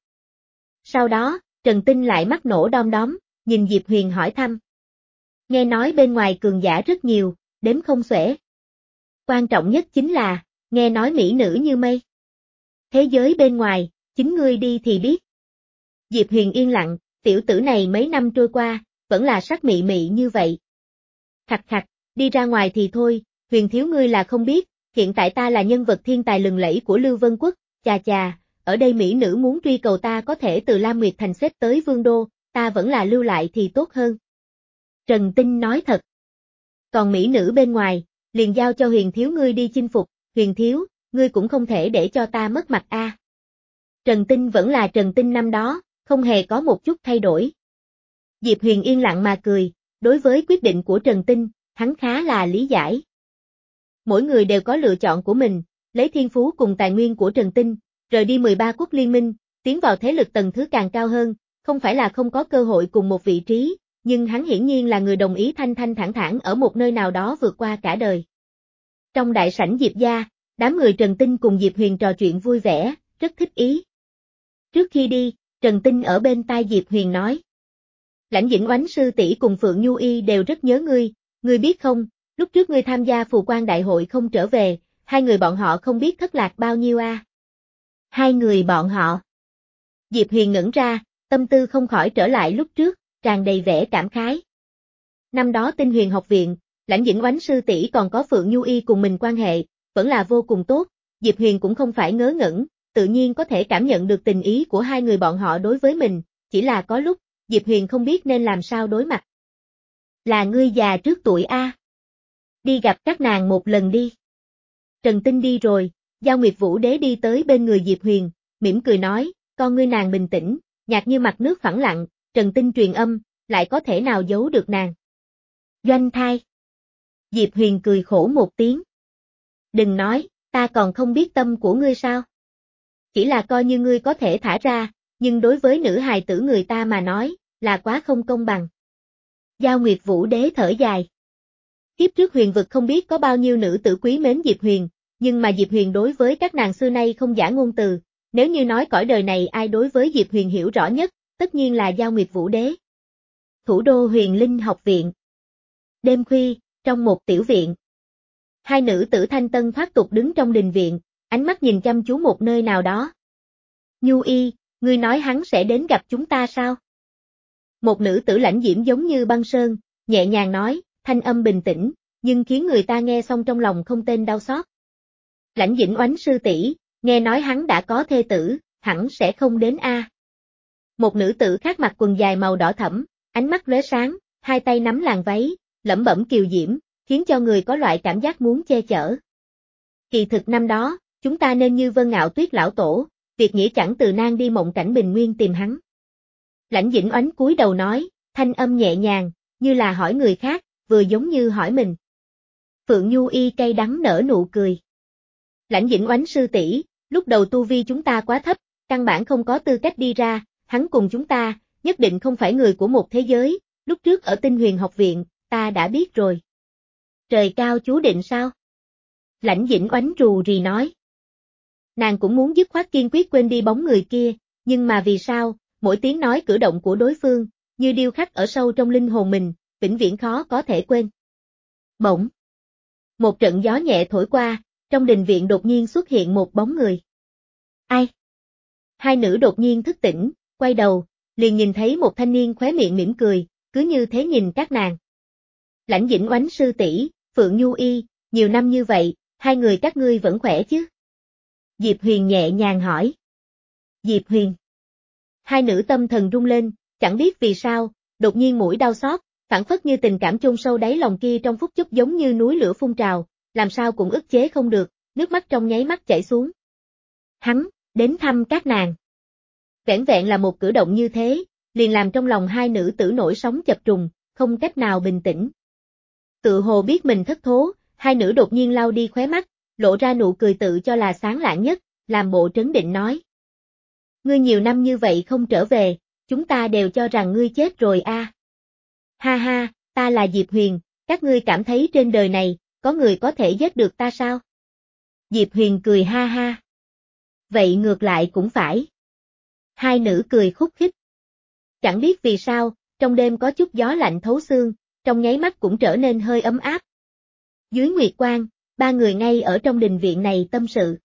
Sau đó, Trần Tinh lại mắt nổ đom đóm, nhìn Diệp Huyền hỏi thăm. Nghe nói bên ngoài cường giả rất nhiều, đếm không xuể. Quan trọng nhất chính là, nghe nói mỹ nữ như mây. Thế giới bên ngoài, chính ngươi đi thì biết. Diệp Huyền yên lặng, tiểu tử này mấy năm trôi qua, vẫn là sắc mị mị như vậy. Khặt khặt, đi ra ngoài thì thôi, Huyền Thiếu ngươi là không biết, hiện tại ta là nhân vật thiên tài lừng lẫy của Lưu Vân Quốc, chà chà, ở đây mỹ nữ muốn truy cầu ta có thể từ Lam Nguyệt Thành xếp tới Vương Đô, ta vẫn là lưu lại thì tốt hơn. Trần Tinh nói thật. Còn mỹ nữ bên ngoài, liền giao cho Huyền Thiếu ngươi đi chinh phục, Huyền Thiếu, ngươi cũng không thể để cho ta mất mặt a. À. Trần Tinh vẫn là Trần Tinh năm đó, không hề có một chút thay đổi. Diệp Huyền yên lặng mà cười, đối với quyết định của Trần Tinh, hắn khá là lý giải. Mỗi người đều có lựa chọn của mình, lấy thiên phú cùng tài nguyên của Trần Tinh, rời đi mười ba quốc liên minh, tiến vào thế lực tầng thứ càng cao hơn, không phải là không có cơ hội cùng một vị trí, nhưng hắn hiển nhiên là người đồng ý thanh thanh thản thản ở một nơi nào đó vượt qua cả đời. Trong đại sảnh Diệp gia, đám người Trần Tinh cùng Diệp Huyền trò chuyện vui vẻ, rất thích ý. Trước khi đi, Trần Tinh ở bên tai Diệp Huyền nói. Lãnh Dĩnh Oánh sư tỷ cùng Phượng Nhu Y đều rất nhớ ngươi, ngươi biết không, lúc trước ngươi tham gia phù quan đại hội không trở về, hai người bọn họ không biết thất lạc bao nhiêu a. À. Hai người bọn họ. Diệp Huyền ngẩn ra, tâm tư không khỏi trở lại lúc trước, tràn đầy vẻ cảm khái. Năm đó Tinh Huyền học viện, Lãnh Dĩnh Oánh sư tỷ còn có Phượng Nhu Y cùng mình quan hệ, vẫn là vô cùng tốt, Diệp Huyền cũng không phải ngớ ngẩn, tự nhiên có thể cảm nhận được tình ý của hai người bọn họ đối với mình, chỉ là có lúc, Diệp Huyền không biết nên làm sao đối mặt. Là ngươi già trước tuổi a. Đi gặp các nàng một lần đi. Trần Tinh đi rồi, Giao Nguyệt Vũ Đế đi tới bên người Diệp Huyền, mỉm cười nói, con ngươi nàng bình tĩnh, nhạt như mặt nước phẳng lặng, Trần Tinh truyền âm, lại có thể nào giấu được nàng. Doanh thai. Diệp Huyền cười khổ một tiếng. Đừng nói, ta còn không biết tâm của ngươi sao. Chỉ là coi như ngươi có thể thả ra, nhưng đối với nữ hài tử người ta mà nói, là quá không công bằng. Giao Nguyệt Vũ Đế thở dài. Kiếp trước Huyền vực không biết có bao nhiêu nữ tử quý mến Diệp Huyền, nhưng mà Diệp Huyền đối với các nàng xưa nay không giả ngôn từ, nếu như nói cõi đời này ai đối với Diệp Huyền hiểu rõ nhất, tất nhiên là Giao Nguyệt Vũ Đế. Thủ đô Huyền Linh học viện. Đêm khuya, trong một tiểu viện. Hai nữ tử thanh tân thoát tục đứng trong đình viện, ánh mắt nhìn chăm chú một nơi nào đó. Nhu Y, ngươi nói hắn sẽ đến gặp chúng ta sao? Một nữ tử lãnh diễm giống như băng sơn, nhẹ nhàng nói, thanh âm bình tĩnh, nhưng khiến người ta nghe xong trong lòng không tên đau xót. Lãnh Dĩnh Oánh sư tỷ, nghe nói hắn đã có thê tử, hẳn sẽ không đến a. Một nữ tử khác mặc quần dài màu đỏ thẫm, ánh mắt lóe sáng, hai tay nắm làn váy, lẩm bẩm kiều diễm, khiến cho người có loại cảm giác muốn che chở. Kỳ thực năm đó, chúng ta nên như Vân Ngạo Tuyết lão tổ, việc nghĩa chẳng từ nan đi Mộng Cảnh Bình Nguyên tìm hắn. Lãnh Dĩnh Oánh cúi đầu nói, thanh âm nhẹ nhàng, như là hỏi người khác, vừa giống như hỏi mình. Phượng Nhu Y cay đắng nở nụ cười. Lãnh Dĩnh Oánh sư tỷ, lúc đầu tu vi chúng ta quá thấp, căn bản không có tư cách đi ra, hắn cùng chúng ta, nhất định không phải người của một thế giới, lúc trước ở Tinh Huyền học viện, ta đã biết rồi. Trời cao chú định sao? Lãnh Dĩnh Oánh rù rì nói. Nàng cũng muốn dứt khoát kiên quyết quên đi bóng người kia, nhưng mà vì sao, mỗi tiếng nói cử động của đối phương, như điêu khắc ở sâu trong linh hồn mình, vĩnh viễn khó có thể quên. Bỗng. Một trận gió nhẹ thổi qua, trong đình viện đột nhiên xuất hiện một bóng người. Ai? Hai nữ đột nhiên thức tỉnh, quay đầu, liền nhìn thấy một thanh niên khóe miệng mỉm cười, cứ như thế nhìn các nàng. Lãnh Dĩnh Oánh sư tỷ, Phượng Nhu Y, nhiều năm như vậy, hai người các ngươi vẫn khỏe chứ? Diệp Huyền nhẹ nhàng hỏi. Diệp Huyền. Hai nữ tâm thần rung lên, chẳng biết vì sao, đột nhiên mũi đau xót, phảng phất như tình cảm chôn sâu đáy lòng kia trong phút chốc giống như núi lửa phun trào, làm sao cũng ức chế không được, nước mắt trong nháy mắt chảy xuống. Hắn, đến thăm các nàng. Vẻn vẹn là một cử động như thế, liền làm trong lòng hai nữ tử nổi sóng chập trùng, không cách nào bình tĩnh. Tự hồ biết mình thất thố, hai nữ đột nhiên lau đi khóe mắt, lộ ra nụ cười tự cho là sáng lạng nhất, làm bộ trấn định nói. Ngươi nhiều năm như vậy không trở về, chúng ta đều cho rằng ngươi chết rồi a. À. Ha ha, ta là Diệp Huyền, các ngươi cảm thấy trên đời này, có người có thể giết được ta sao? Diệp Huyền cười ha ha. Vậy ngược lại cũng phải. Hai nữ cười khúc khích. Chẳng biết vì sao, trong đêm có chút gió lạnh thấu xương, trong nháy mắt cũng trở nên hơi ấm áp. Dưới nguyệt quang, ba người ngay ở trong đình viện này tâm sự.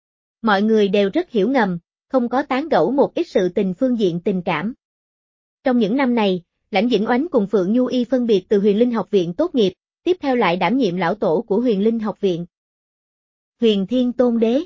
Mọi người đều rất hiểu ngầm, không có tán gẫu một ít sự tình phương diện tình cảm. Trong những năm này, Lãnh Dĩnh Oánh cùng Phượng Nhu Y phân biệt từ Huyền Linh học viện tốt nghiệp, tiếp theo lại đảm nhiệm lão tổ của Huyền Linh học viện. Huyền Thiên Tôn Đế.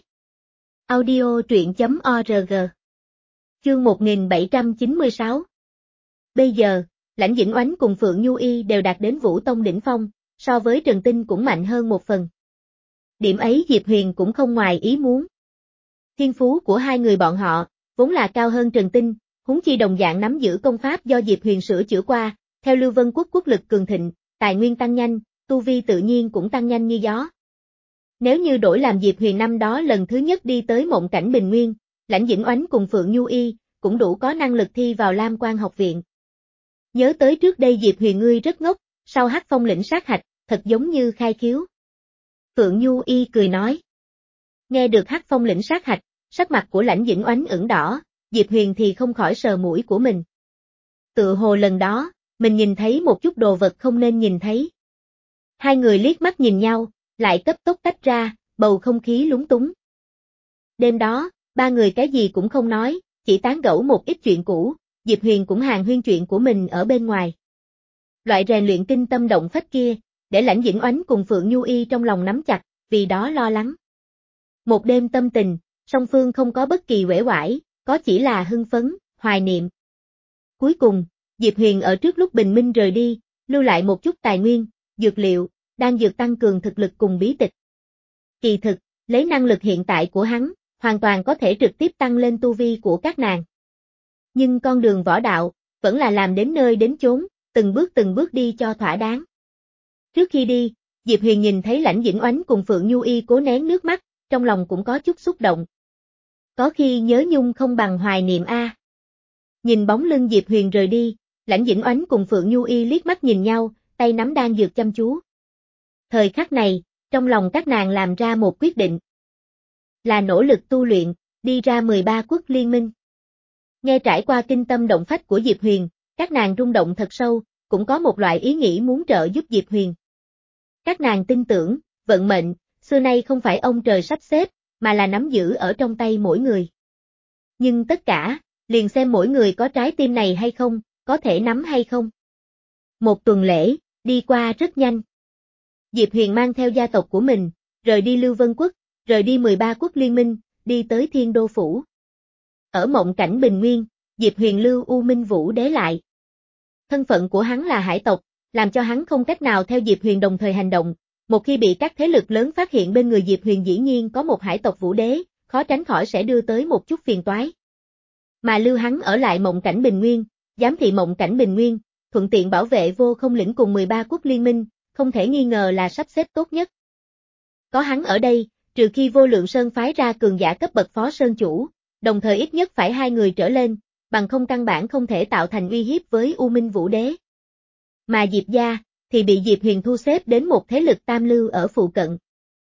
Audio truyện chấm org. Chương một nghìn bảy trăm chín mươi sáu. Bây giờ, Lãnh Dĩnh Oánh cùng Phượng Nhu Y đều đạt đến Vũ Tông đỉnh phong, so với Trần Tinh cũng mạnh hơn một phần. Điểm ấy Diệp Huyền cũng không ngoài ý muốn. Thiên phú của hai người bọn họ, vốn là cao hơn Trần Tinh, huống chi đồng dạng nắm giữ công pháp do Diệp Huyền sửa chữa qua, theo Lưu Vân Quốc quốc lực cường thịnh, tài nguyên tăng nhanh, tu vi tự nhiên cũng tăng nhanh như gió. Nếu như đổi làm Diệp Huyền năm đó lần thứ nhất đi tới Mộng Cảnh Bình Nguyên, Lãnh Dĩnh Oánh cùng Phượng Nhu Y, cũng đủ có năng lực thi vào Lam Quan học viện. Nhớ tới trước đây Diệp Huyền ngươi rất ngốc, sau Hắc Phong lĩnh sát hạch, thật giống như khai khiếu. Phượng Nhu Y cười nói. Nghe được Hắc Phong lĩnh sát hạch, sắc mặt của Lãnh Dĩnh Oánh ửng đỏ, Diệp Huyền thì không khỏi sờ mũi của mình. Tự hồ lần đó, mình nhìn thấy một chút đồ vật không nên nhìn thấy. Hai người liếc mắt nhìn nhau, lại cấp tốc tách ra, bầu không khí lúng túng. Đêm đó, ba người cái gì cũng không nói, chỉ tán gẫu một ít chuyện cũ, Diệp Huyền cũng hàn huyên chuyện của mình ở bên ngoài. Loại rèn luyện kinh tâm động phách kia, để Lãnh Dĩnh Oánh cùng Phượng Nhu Y trong lòng nắm chặt, vì đó lo lắng. Một đêm tâm tình, song phương không có bất kỳ uể oải, có chỉ là hưng phấn, hoài niệm. Cuối cùng, Diệp Huyền ở trước lúc bình minh rời đi, lưu lại một chút tài nguyên, dược liệu, đang dược tăng cường thực lực cùng bí tịch. Kỳ thực, lấy năng lực hiện tại của hắn, hoàn toàn có thể trực tiếp tăng lên tu vi của các nàng. Nhưng con đường võ đạo, vẫn là làm đến nơi đến chốn, từng bước từng bước đi cho thỏa đáng. Trước khi đi, Diệp Huyền nhìn thấy Lãnh Dĩnh Oánh cùng Phượng Nhu Y cố nén nước mắt, trong lòng cũng có chút xúc động. Có khi nhớ nhung không bằng hoài niệm a. Nhìn bóng lưng Diệp Huyền rời đi, Lãnh Dĩnh Oánh cùng Phượng Nhu Y liếc mắt nhìn nhau, tay nắm đan dược chăm chú. Thời khắc này, trong lòng các nàng làm ra một quyết định. Là nỗ lực tu luyện, đi ra mười ba quốc liên minh. Nghe trải qua kinh tâm động phách của Diệp Huyền, các nàng rung động thật sâu, cũng có một loại ý nghĩ muốn trợ giúp Diệp Huyền. Các nàng tin tưởng, vận mệnh, xưa nay không phải ông trời sắp xếp, mà là nắm giữ ở trong tay mỗi người. Nhưng tất cả, liền xem mỗi người có trái tim này hay không, có thể nắm hay không. Một tuần lễ, đi qua rất nhanh. Diệp Huyền mang theo gia tộc của mình, rời đi Lưu Vân Quốc, rời đi mười ba quốc liên minh, đi tới Thiên Đô Phủ. Ở mộng cảnh bình nguyên, Diệp Huyền lưu U Minh Vũ Đế lại. Thân phận của hắn là hải tộc, làm cho hắn không cách nào theo Diệp Huyền đồng thời hành động, một khi bị các thế lực lớn phát hiện bên người Diệp Huyền dĩ nhiên có một hải tộc Vũ Đế, khó tránh khỏi sẽ đưa tới một chút phiền toái. Mà lưu hắn ở lại mộng cảnh bình nguyên, giám thị mộng cảnh bình nguyên, thuận tiện bảo vệ Vô Không lĩnh cùng mười ba quốc liên minh, không thể nghi ngờ là sắp xếp tốt nhất. Có hắn ở đây, trừ khi Vô Lượng Sơn phái ra cường giả cấp bậc phó sơn chủ, đồng thời ít nhất phải hai người trở lên, bằng không căn bản không thể tạo thành uy hiếp với U Minh Vũ Đế. Mà Diệp gia thì bị Diệp Huyền thu xếp đến một thế lực tam lưu ở phụ cận.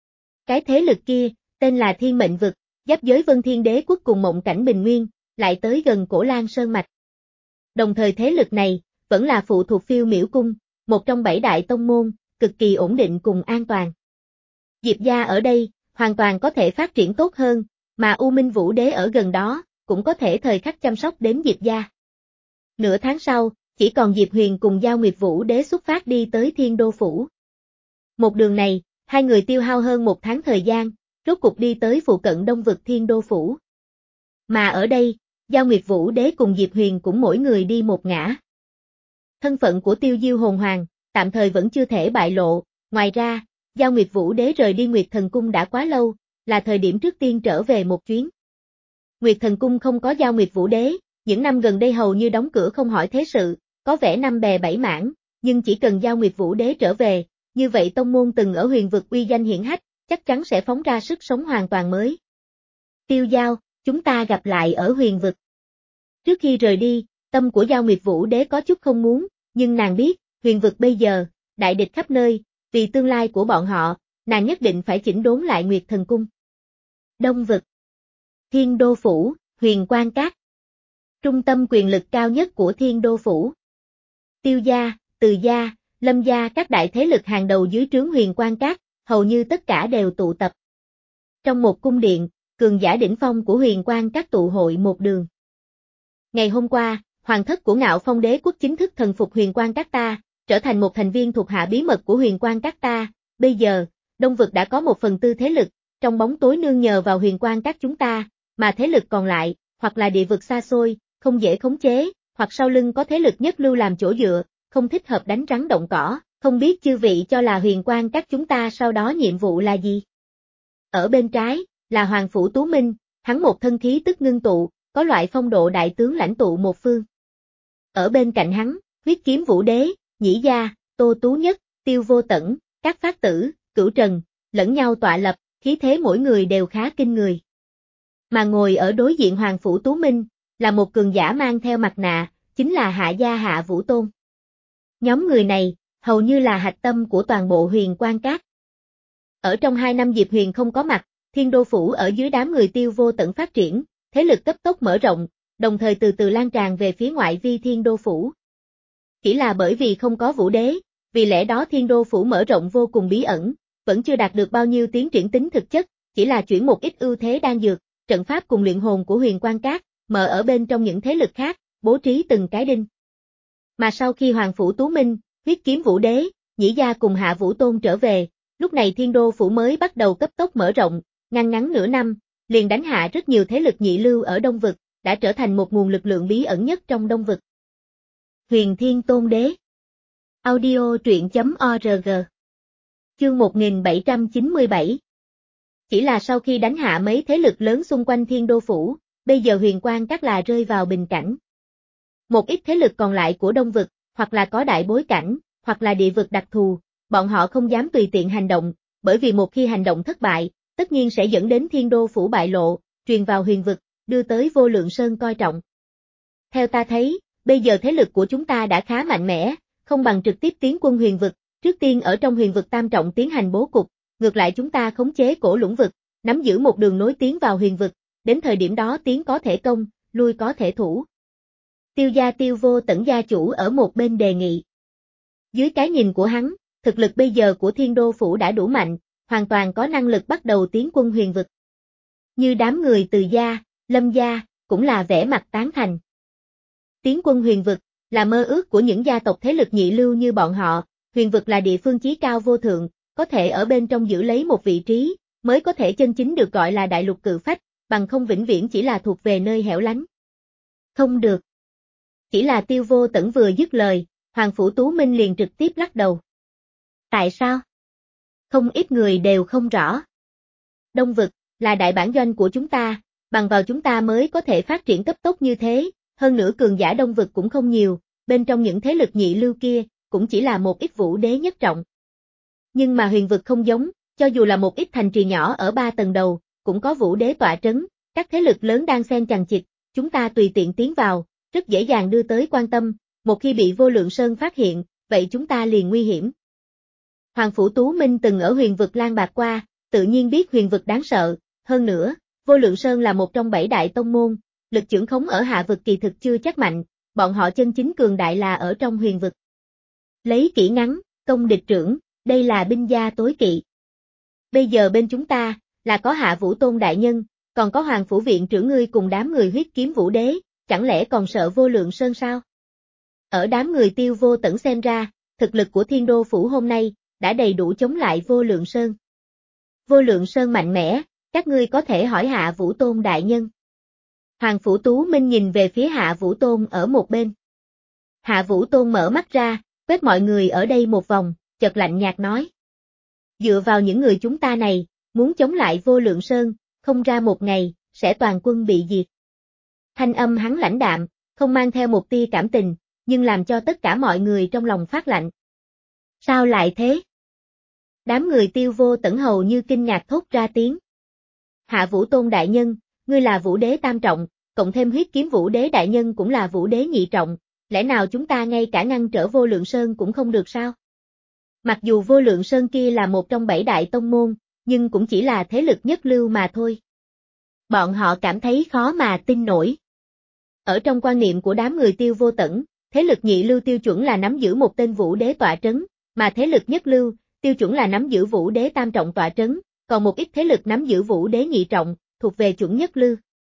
Cái thế lực kia, tên là Thiên Mệnh Vực, giáp giới Vân Thiên Đế quốc cùng mộng cảnh bình nguyên, lại tới gần Cổ Lan Sơn Mạch. Đồng thời thế lực này, vẫn là phụ thuộc Phiêu Miểu Cung, một trong bảy đại tông môn, cực kỳ ổn định cùng an toàn. Diệp gia ở đây, hoàn toàn có thể phát triển tốt hơn, mà U Minh Vũ Đế ở gần đó, cũng có thể thời khắc chăm sóc đến Diệp gia. Nửa tháng sau, chỉ còn Diệp Huyền cùng Giao Nguyệt Vũ Đế xuất phát đi tới Thiên Đô Phủ. Một đường này, hai người tiêu hao hơn một tháng thời gian, rốt cục đi tới phụ cận đông vực Thiên Đô Phủ. Mà ở đây, Giao Nguyệt Vũ Đế cùng Diệp Huyền cũng mỗi người đi một ngã. Thân phận của Tiêu Diêu Hồn Hoàng, tạm thời vẫn chưa thể bại lộ, ngoài ra, Giao Nguyệt Vũ Đế rời đi Nguyệt Thần Cung đã quá lâu, là thời điểm trước tiên trở về một chuyến. Nguyệt Thần Cung không có Giao Nguyệt Vũ Đế, những năm gần đây hầu như đóng cửa không hỏi thế sự, có vẻ năm bè bảy mảng, nhưng chỉ cần Giao Nguyệt Vũ Đế trở về, như vậy tông môn từng ở huyền vực uy danh hiển hách, chắc chắn sẽ phóng ra sức sống hoàn toàn mới. Tiêu Giao, chúng ta gặp lại ở huyền vực. Trước khi rời đi, tâm của Giao Nguyệt Vũ Đế có chút không muốn, nhưng nàng biết, huyền vực bây giờ, đại địch khắp nơi, vì tương lai của bọn họ, nàng nhất định phải chỉnh đốn lại Nguyệt Thần Cung. Đông vực, Thiên Đô Phủ, Huyền Quang Các. Trung tâm quyền lực cao nhất của Thiên Đô Phủ. Tiêu gia, Từ gia, Lâm gia các đại thế lực hàng đầu dưới trướng Huyền Quang Các, hầu như tất cả đều tụ tập. Trong một cung điện, cường giả đỉnh phong của Huyền Quang Các tụ hội một đường. Ngày hôm qua, hoàng thất của Ngạo Phong Đế quốc chính thức thần phục Huyền Quang Các ta, trở thành một thành viên thuộc hạ bí mật của Huyền Quang Các ta, bây giờ, Đông vực đã có một phần tư thế lực, trong bóng tối nương nhờ vào Huyền Quang Các chúng ta, mà thế lực còn lại, hoặc là địa vực xa xôi, không dễ khống chế, hoặc sau lưng có thế lực nhất lưu làm chỗ dựa, không thích hợp đánh rắn động cỏ, không biết chư vị cho là Huyền Quang Các chúng ta sau đó nhiệm vụ là gì? Ở bên trái, là Hoàng Phủ Tú Minh, hắn một thân khí tức ngưng tụ, có loại phong độ đại tướng lãnh tụ một phương. Ở bên cạnh hắn, Huyết Kiếm Vũ Đế, Nhĩ Gia, Tô Tú Nhất, Tiêu Vô Tẩn, các phát tử, Cửu Trần, lẫn nhau tọa lập, khí thế mỗi người đều khá kinh người. Mà ngồi ở đối diện Hoàng Phủ Tú Minh, là một cường giả mang theo mặt nạ, chính là Hạ Gia Hạ Vũ Tôn. Nhóm người này, hầu như là hạch tâm của toàn bộ Huyền Quang Các. Ở trong hai năm Diệp Huyền không có mặt, Thiên Đô Phủ ở dưới đám người Tiêu Vô Tận phát triển, thế lực cấp tốc mở rộng, đồng thời từ từ lan tràn về phía ngoại vi Thiên Đô Phủ. Chỉ là bởi vì không có Vũ Đế, vì lẽ đó Thiên Đô Phủ mở rộng vô cùng bí ẩn, vẫn chưa đạt được bao nhiêu tiến triển tính thực chất, chỉ là chuyển một ít ưu thế đan dược, trận pháp cùng luyện hồn của Huyền Quang Các, mở ở bên trong những thế lực khác, bố trí từng cái đinh. Mà sau khi Hoàng Phủ Tú Minh, Huyết Kiếm Vũ Đế, Nhĩ Gia cùng Hạ Vũ Tôn trở về, lúc này Thiên Đô Phủ mới bắt đầu cấp tốc mở rộng, ngăn ngắn nửa năm, liền đánh hạ rất nhiều thế lực nhị lưu ở Đông Vực, đã trở thành một nguồn lực lượng bí ẩn nhất trong Đông Vực. Huyền Thiên Tôn Đế. Audio truyện chấm org. Chương một nghìn bảy trăm chín mươi bảy. Chỉ là sau khi đánh hạ mấy thế lực lớn xung quanh Thiên Đô Phủ, bây giờ Huyền Quang Các là rơi vào bình cảnh. Một ít thế lực còn lại của Đông Vực, hoặc là có đại bối cảnh, hoặc là địa vực đặc thù, bọn họ không dám tùy tiện hành động, bởi vì một khi hành động thất bại, tất nhiên sẽ dẫn đến Thiên Đô Phủ bại lộ, truyền vào huyền vực, đưa tới Vô Lượng Sơn coi trọng. Theo ta thấy, bây giờ thế lực của chúng ta đã khá mạnh mẽ, không bằng trực tiếp tiến quân huyền vực, trước tiên ở trong huyền vực tam trọng tiến hành bố cục, ngược lại chúng ta khống chế Cổ Lũng vực, nắm giữ một đường nối tiến vào huyền vực, đến thời điểm đó tiến có thể công, lui có thể thủ. Tiêu gia Tiêu Vô Tẩn gia chủ ở một bên đề nghị. Dưới cái nhìn của hắn, thực lực bây giờ của Thiên Đô Phủ đã đủ mạnh, hoàn toàn có năng lực bắt đầu tiến quân huyền vực. Như đám người Từ gia, Lâm gia, cũng là vẻ mặt tán thành. Tiến quân huyền vực, là mơ ước của những gia tộc thế lực nhị lưu như bọn họ, huyền vực là địa phương chí cao vô thượng, có thể ở bên trong giữ lấy một vị trí, mới có thể chân chính được gọi là đại lục cự phách, bằng không vĩnh viễn chỉ là thuộc về nơi hẻo lánh. Không được. Chỉ là Tiêu Vô Tẩn vừa dứt lời, Hoàng Phủ Tú Minh liền trực tiếp lắc đầu. Tại sao? Không ít người đều không rõ. Đông vực, là đại bản doanh của chúng ta, bằng vào chúng ta mới có thể phát triển cấp tốc như thế, hơn nữa cường giả Đông vực cũng không nhiều, bên trong những thế lực nhị lưu kia, cũng chỉ là một ít vũ đế nhất trọng. Nhưng mà huyền vực không giống, cho dù là một ít thành trì nhỏ ở ba tầng đầu, cũng có vũ đế tọa trấn, các thế lực lớn đang xen chằng chịt, chúng ta tùy tiện tiến vào, rất dễ dàng đưa tới quan tâm, một khi bị Vô Lượng Sơn phát hiện, vậy chúng ta liền nguy hiểm. Hoàng Phủ Tú Minh từng ở huyền vực lang bạc qua, tự nhiên biết huyền vực đáng sợ, hơn nữa, Vô Lượng Sơn là một trong bảy đại tông môn, lực chưởng khống ở hạ vực kỳ thực chưa chắc mạnh, bọn họ chân chính cường đại là ở trong huyền vực. Lấy kỹ ngắn, công địch trưởng, đây là binh gia tối kỵ. Bây giờ bên chúng ta, là có Hạ Vũ Tôn đại nhân, còn có Hoàng Phủ Viện trưởng ngươi cùng đám người huyết kiếm vũ đế, chẳng lẽ còn sợ Vô Lượng Sơn sao? Ở đám người Tiêu Vô Tẩn xem ra, thực lực của Thiên Đô Phủ hôm nay, đã đầy đủ chống lại Vô Lượng Sơn. Vô Lượng Sơn mạnh mẽ, các ngươi có thể hỏi Hạ Vũ Tôn đại nhân. Hoàng Phủ Tú Minh nhìn về phía Hạ Vũ Tôn ở một bên. Hạ Vũ Tôn mở mắt ra, quét mọi người ở đây một vòng, chợt lạnh nhạt nói. Dựa vào những người chúng ta này, muốn chống lại Vô Lượng Sơn, không ra một ngày, sẽ toàn quân bị diệt. Thanh âm hắn lãnh đạm, không mang theo một tia cảm tình, nhưng làm cho tất cả mọi người trong lòng phát lạnh. Sao lại thế? Đám người Tiêu Vô Tẩn hầu như kinh ngạc thốt ra tiếng. Hạ Vũ Tôn đại nhân, ngươi là vũ đế tam trọng, cộng thêm huyết kiếm vũ đế đại nhân cũng là vũ đế nhị trọng, lẽ nào chúng ta ngay cả ngăn trở Vô Lượng Sơn cũng không được sao? Mặc dù Vô Lượng Sơn kia là một trong bảy đại tông môn, nhưng cũng chỉ là thế lực nhất lưu mà thôi. Bọn họ cảm thấy khó mà tin nổi. Ở trong quan niệm của đám người Tiêu Vô Tẩn, thế lực nhị lưu tiêu chuẩn là nắm giữ một tên vũ đế tọa trấn, mà thế lực nhất lưu, tiêu chuẩn là nắm giữ vũ đế tam trọng tọa trấn, còn một ít thế lực nắm giữ vũ đế nhị trọng, thuộc về chuẩn nhất lưu.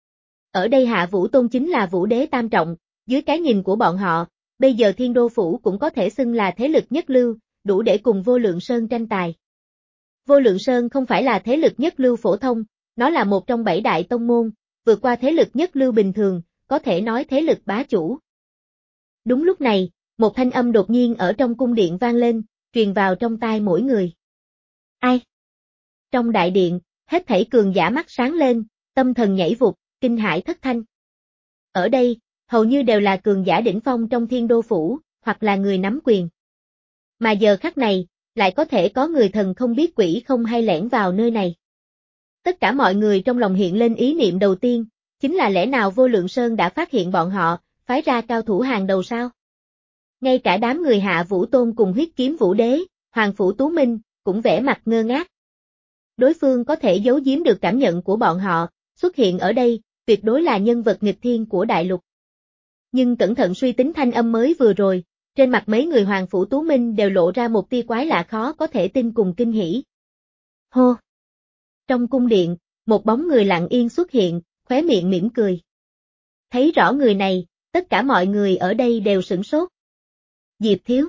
Ở đây Hạ Vũ Tôn chính là vũ đế tam trọng, dưới cái nhìn của bọn họ, bây giờ Thiên Đô Phủ cũng có thể xưng là thế lực nhất lưu, đủ để cùng Vô Lượng Sơn tranh tài. Vô Lượng Sơn không phải là thế lực nhất lưu phổ thông, nó là một trong bảy đại tông môn, vượt qua thế lực nhất lưu bình thường, có thể nói thế lực bá chủ. Đúng lúc này, một thanh âm đột nhiên ở trong cung điện vang lên, truyền vào trong tai mỗi người. Ai? Trong đại điện, hết thảy cường giả mắt sáng lên, tâm thần nhảy vụt, kinh hãi thất thanh. Ở đây, hầu như đều là cường giả đỉnh phong trong Thiên Đô Phủ, hoặc là người nắm quyền. Mà giờ khắc này, lại có thể có người thần không biết quỷ không hay lẻn vào nơi này. Tất cả mọi người trong lòng hiện lên ý niệm đầu tiên, chính là lẽ nào Vô Lượng Sơn đã phát hiện bọn họ, phái ra cao thủ hàng đầu sao? Ngay cả đám người Hạ Vũ Tôn cùng huyết kiếm vũ đế, Hoàng Phủ Tú Minh, cũng vẻ mặt ngơ ngác. Đối phương có thể giấu giếm được cảm nhận của bọn họ, xuất hiện ở đây, tuyệt đối là nhân vật nghịch thiên của đại lục. Nhưng cẩn thận suy tính thanh âm mới vừa rồi, trên mặt mấy người Hoàng Phủ Tú Minh đều lộ ra một tia quái lạ khó có thể tin cùng kinh hỉ. Hô! Trong cung điện, một bóng người lặng yên xuất hiện, khóe miệng mỉm cười. Thấy rõ người này, tất cả mọi người ở đây đều sửng sốt. Diệp Thiếu.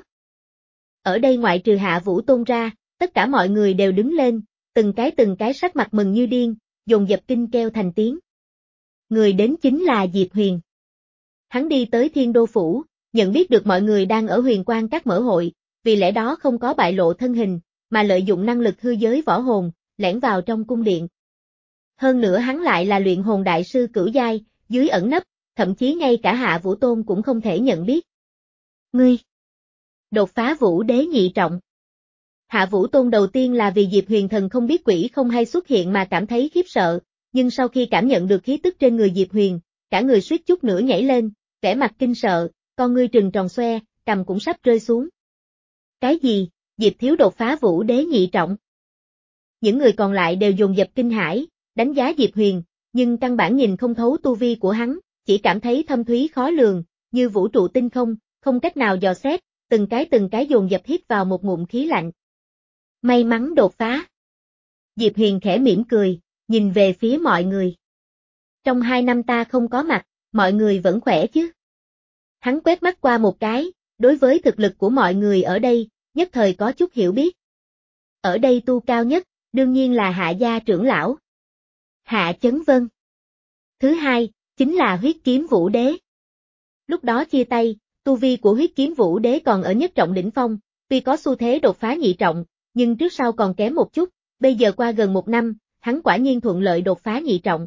Ở đây ngoại trừ Hạ Vũ Tôn ra, tất cả mọi người đều đứng lên, từng cái từng cái sắc mặt mừng như điên, dồn dập kinh kêu thành tiếng. Người đến chính là Diệp Huyền. Hắn đi tới Thiên Đô Phủ, nhận biết được mọi người đang ở Huyền Quang Các mở hội, vì lẽ đó không có bại lộ thân hình, mà lợi dụng năng lực hư giới võ hồn, lẻn vào trong cung điện. Hơn nữa hắn lại là luyện hồn đại sư cửu giai, dưới ẩn nấp, thậm chí ngay cả Hạ Vũ Tôn cũng không thể nhận biết. Ngươi! Đột phá vũ đế nhị trọng. Hạ Vũ Tôn đầu tiên là vì Diệp Huyền thần không biết quỷ không hay xuất hiện mà cảm thấy khiếp sợ, nhưng sau khi cảm nhận được khí tức trên người Diệp Huyền, cả người suýt chút nữa nhảy lên, vẻ mặt kinh sợ, con ngươi trừng tròn xoe, cằm cũng sắp rơi xuống. Cái gì? Diệp Thiếu đột phá vũ đế nhị trọng? Những người còn lại đều dồn dập kinh hãi, đánh giá Diệp Huyền, nhưng căn bản nhìn không thấu tu vi của hắn, chỉ cảm thấy thâm thúy khó lường, như vũ trụ tinh không, không cách nào dò xét, từng cái từng cái dồn dập hít vào một ngụm khí lạnh. May mắn đột phá. Diệp Huyền khẽ mỉm cười, nhìn về phía mọi người. Trong hai năm ta không có mặt, mọi người vẫn khỏe chứ? Hắn quét mắt qua một cái, đối với thực lực của mọi người ở đây, nhất thời có chút hiểu biết. Ở đây tu cao nhất, Đương nhiên là Hạ gia trưởng lão. Hạ Chấn Vân. Thứ hai, chính là huyết kiếm vũ đế. Lúc đó chia tay, tu vi của huyết kiếm vũ đế còn ở nhất trọng đỉnh phong, tuy có xu thế đột phá nhị trọng, nhưng trước sau còn kém một chút, bây giờ qua gần một năm, hắn quả nhiên thuận lợi đột phá nhị trọng.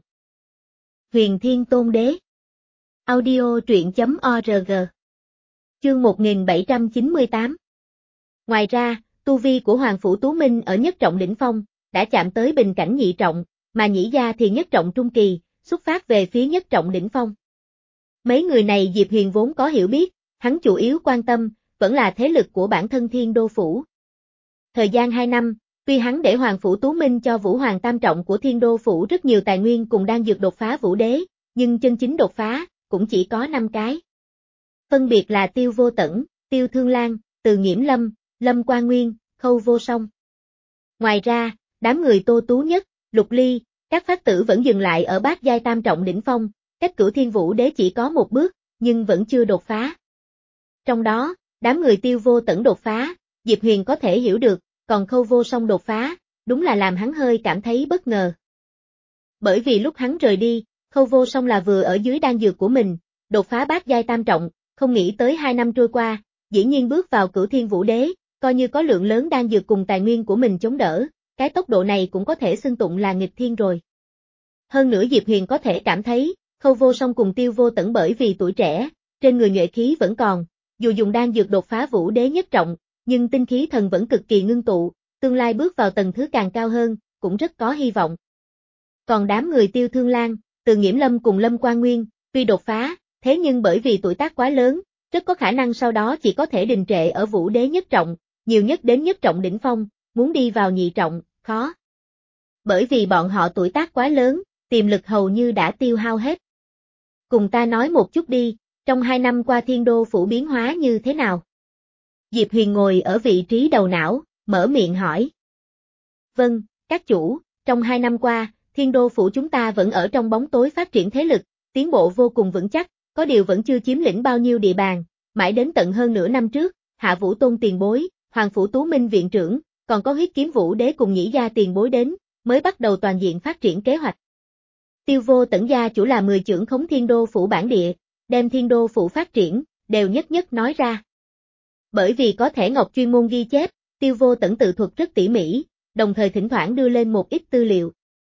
Huyền Thiên Tôn Đế. Audio truyện chấm org. Chương một nghìn bảy trăm chín mươi tám. Ngoài ra, tu vi của Hoàng Phủ Tú Minh ở nhất trọng đỉnh phong, đã chạm tới bình cảnh nhị trọng, mà Nhĩ gia thì nhất trọng trung kỳ, xuất phát về phía nhất trọng đỉnh phong. Mấy người này Diệp Huyền vốn có hiểu biết, hắn chủ yếu quan tâm, vẫn là thế lực của bản thân Thiên Đô Phủ. Thời gian hai năm, tuy hắn để Hoàng Phủ Tú Minh cho Vũ Hoàng tam trọng của Thiên Đô Phủ rất nhiều tài nguyên cùng đang dược đột phá vũ đế, nhưng chân chính đột phá, cũng chỉ có năm cái. Phân biệt là Tiêu Vô Tẩn, Tiêu Thương Lan, Từ Nghiễm Lâm, Lâm Quan Nguyên, Khâu Vô Song. Ngoài ra, đám người Tô Tú Nhất, Lục Ly, các phát tử vẫn dừng lại ở bát giai tam trọng đỉnh phong, cách Cửu Thiên Vũ Đế chỉ có một bước, nhưng vẫn chưa đột phá. Trong đó, đám người Tiêu Vô Tẩn đột phá, Diệp Huyền có thể hiểu được, còn Khâu Vô Song đột phá, đúng là làm hắn hơi cảm thấy bất ngờ. Bởi vì lúc hắn rời đi, Khâu Vô Song là vừa ở dưới đan dược của mình, đột phá bát giai tam trọng, không nghĩ tới hai năm trôi qua, dĩ nhiên bước vào Cửu Thiên Vũ Đế, coi như có lượng lớn đan dược cùng tài nguyên của mình chống đỡ, cái tốc độ này cũng có thể xưng tụng là nghịch thiên rồi. Hơn nữa Diệp Huyền có thể cảm thấy, Khâu Vô Song cùng Tiêu Vô Tẩn bởi vì tuổi trẻ, trên người nhuệ khí vẫn còn, dù dùng đan dược đột phá vũ đế nhất trọng, nhưng tinh khí thần vẫn cực kỳ ngưng tụ, tương lai bước vào tầng thứ càng cao hơn, cũng rất có hy vọng. Còn đám người Tiêu Thương Lan, Từ Nghiễm Lâm cùng Lâm Quan Nguyên, tuy đột phá, thế nhưng bởi vì tuổi tác quá lớn, rất có khả năng sau đó chỉ có thể đình trệ ở vũ đế nhất trọng, nhiều nhất đến nhất trọng đỉnh phong, muốn đi vào nhị trọng, khó. Bởi vì bọn họ tuổi tác quá lớn, tiềm lực hầu như đã tiêu hao hết. Cùng ta nói một chút đi, trong hai năm qua Thiên Đô Phủ biến hóa như thế nào? Diệp Huyền ngồi ở vị trí đầu não, mở miệng hỏi. Vâng, các chủ, trong hai năm qua, Thiên Đô Phủ chúng ta vẫn ở trong bóng tối phát triển thế lực, tiến bộ vô cùng vững chắc, có điều vẫn chưa chiếm lĩnh bao nhiêu địa bàn, mãi đến tận hơn nửa năm trước, Hạ Vũ Tôn tiền bối, Hoàng Phủ Tú Minh viện trưởng, còn có huyết kiếm vũ đế cùng Nhĩ gia tiền bối đến, mới bắt đầu toàn diện phát triển kế hoạch. Tiêu Vô Tẩn gia chủ là mười trưởng khống Thiên Đô Phủ bản địa, đem Thiên Đô Phủ phát triển, đều nhất nhất nói ra. Bởi vì có thẻ ngọc chuyên môn ghi chép, Tiêu Vô Tẩn tự thuật rất tỉ mỉ, đồng thời thỉnh thoảng đưa lên một ít tư liệu.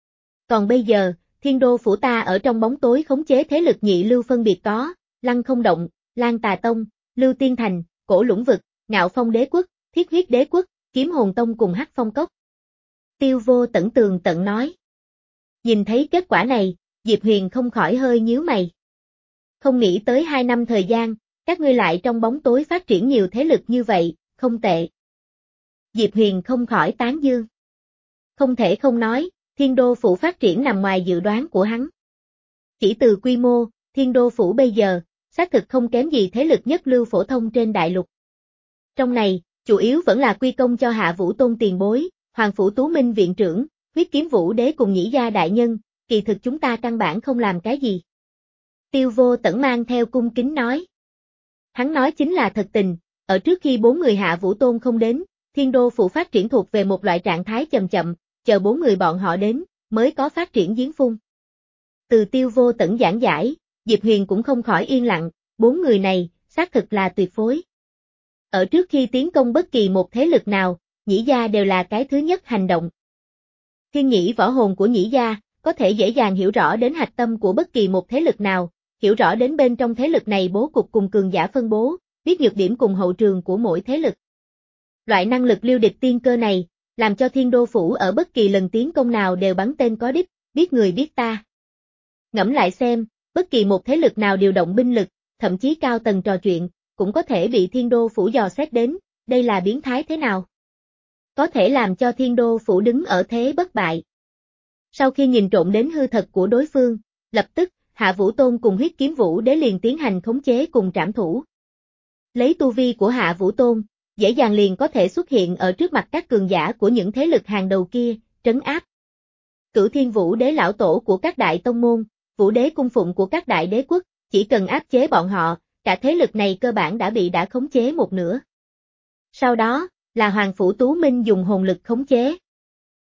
Còn bây giờ, Thiên Đô Phủ ta ở trong bóng tối khống chế thế lực nhị lưu phân biệt có, Lăng Không Động, Lan Tà Tông, Lưu Tiên Thành, Cổ Lũng Vực, Ngạo Phong Đế Quốc, Thiết Huyết Đế Quốc, Kiếm Hồn Tông cùng Hắc Phong Cốc. Tiêu Vô Tẩn tường tận nói. Nhìn thấy kết quả này, Diệp Huyền không khỏi hơi nhíu mày. Không nghĩ tới hai năm thời gian, các ngươi lại trong bóng tối phát triển nhiều thế lực như vậy, không tệ. Diệp Huyền không khỏi tán dương. Không thể không nói, Thiên Đô Phủ phát triển nằm ngoài dự đoán của hắn. Chỉ từ quy mô, Thiên Đô Phủ bây giờ, xác thực không kém gì thế lực nhất lưu phổ thông trên đại lục. Trong này, chủ yếu vẫn là quy công cho Hạ Vũ Tôn tiền bối, Hoàng Phủ Tú Minh viện trưởng, huyết kiếm vũ đế cùng Nhĩ gia đại nhân, kỳ thực chúng ta căn bản không làm cái gì. Tiêu Vô Tẩn mang theo cung kính nói. Hắn nói chính là thật tình, ở trước khi bốn người Hạ Vũ Tôn không đến, Thiên Đô Phủ phát triển thuộc về một loại trạng thái chậm chậm, chờ bốn người bọn họ đến, mới có phát triển giếng phun. Từ Tiêu Vô Tẩn giảng giải, Diệp Huyền cũng không khỏi yên lặng, bốn người này, xác thực là tuyệt phối. Ở trước khi tiến công bất kỳ một thế lực nào, Nhĩ gia đều là cái thứ nhất hành động. Thiên nhĩ võ hồn của Nhĩ gia, có thể dễ dàng hiểu rõ đến hạch tâm của bất kỳ một thế lực nào, hiểu rõ đến bên trong thế lực này bố cục cùng cường giả phân bố, biết nhược điểm cùng hậu trường của mỗi thế lực. Loại năng lực lưu địch tiên cơ này, làm cho Thiên Đô Phủ ở bất kỳ lần tiến công nào đều bắn tên có đích, biết người biết ta. Ngẫm lại xem, bất kỳ một thế lực nào điều động binh lực, thậm chí cao tầng trò chuyện, cũng có thể bị Thiên Đô Phủ dò xét đến, đây là biến thái thế nào? Có thể làm cho Thiên Đô Phủ đứng ở thế bất bại. Sau khi nhìn trộm đến hư thật của đối phương, lập tức, Hạ Vũ Tôn cùng huyết kiếm vũ đế liền tiến hành khống chế cùng trảm thủ. Lấy tu vi của Hạ Vũ Tôn, dễ dàng liền có thể xuất hiện ở trước mặt các cường giả của những thế lực hàng đầu kia, trấn áp. Cửu Thiên Vũ đế lão tổ của các đại tông môn, vũ đế cung phụng của các đại đế quốc, chỉ cần áp chế bọn họ, cả thế lực này cơ bản đã bị đã khống chế một nửa. Sau đó, là Hoàng Phủ Tú Minh dùng hồn lực khống chế.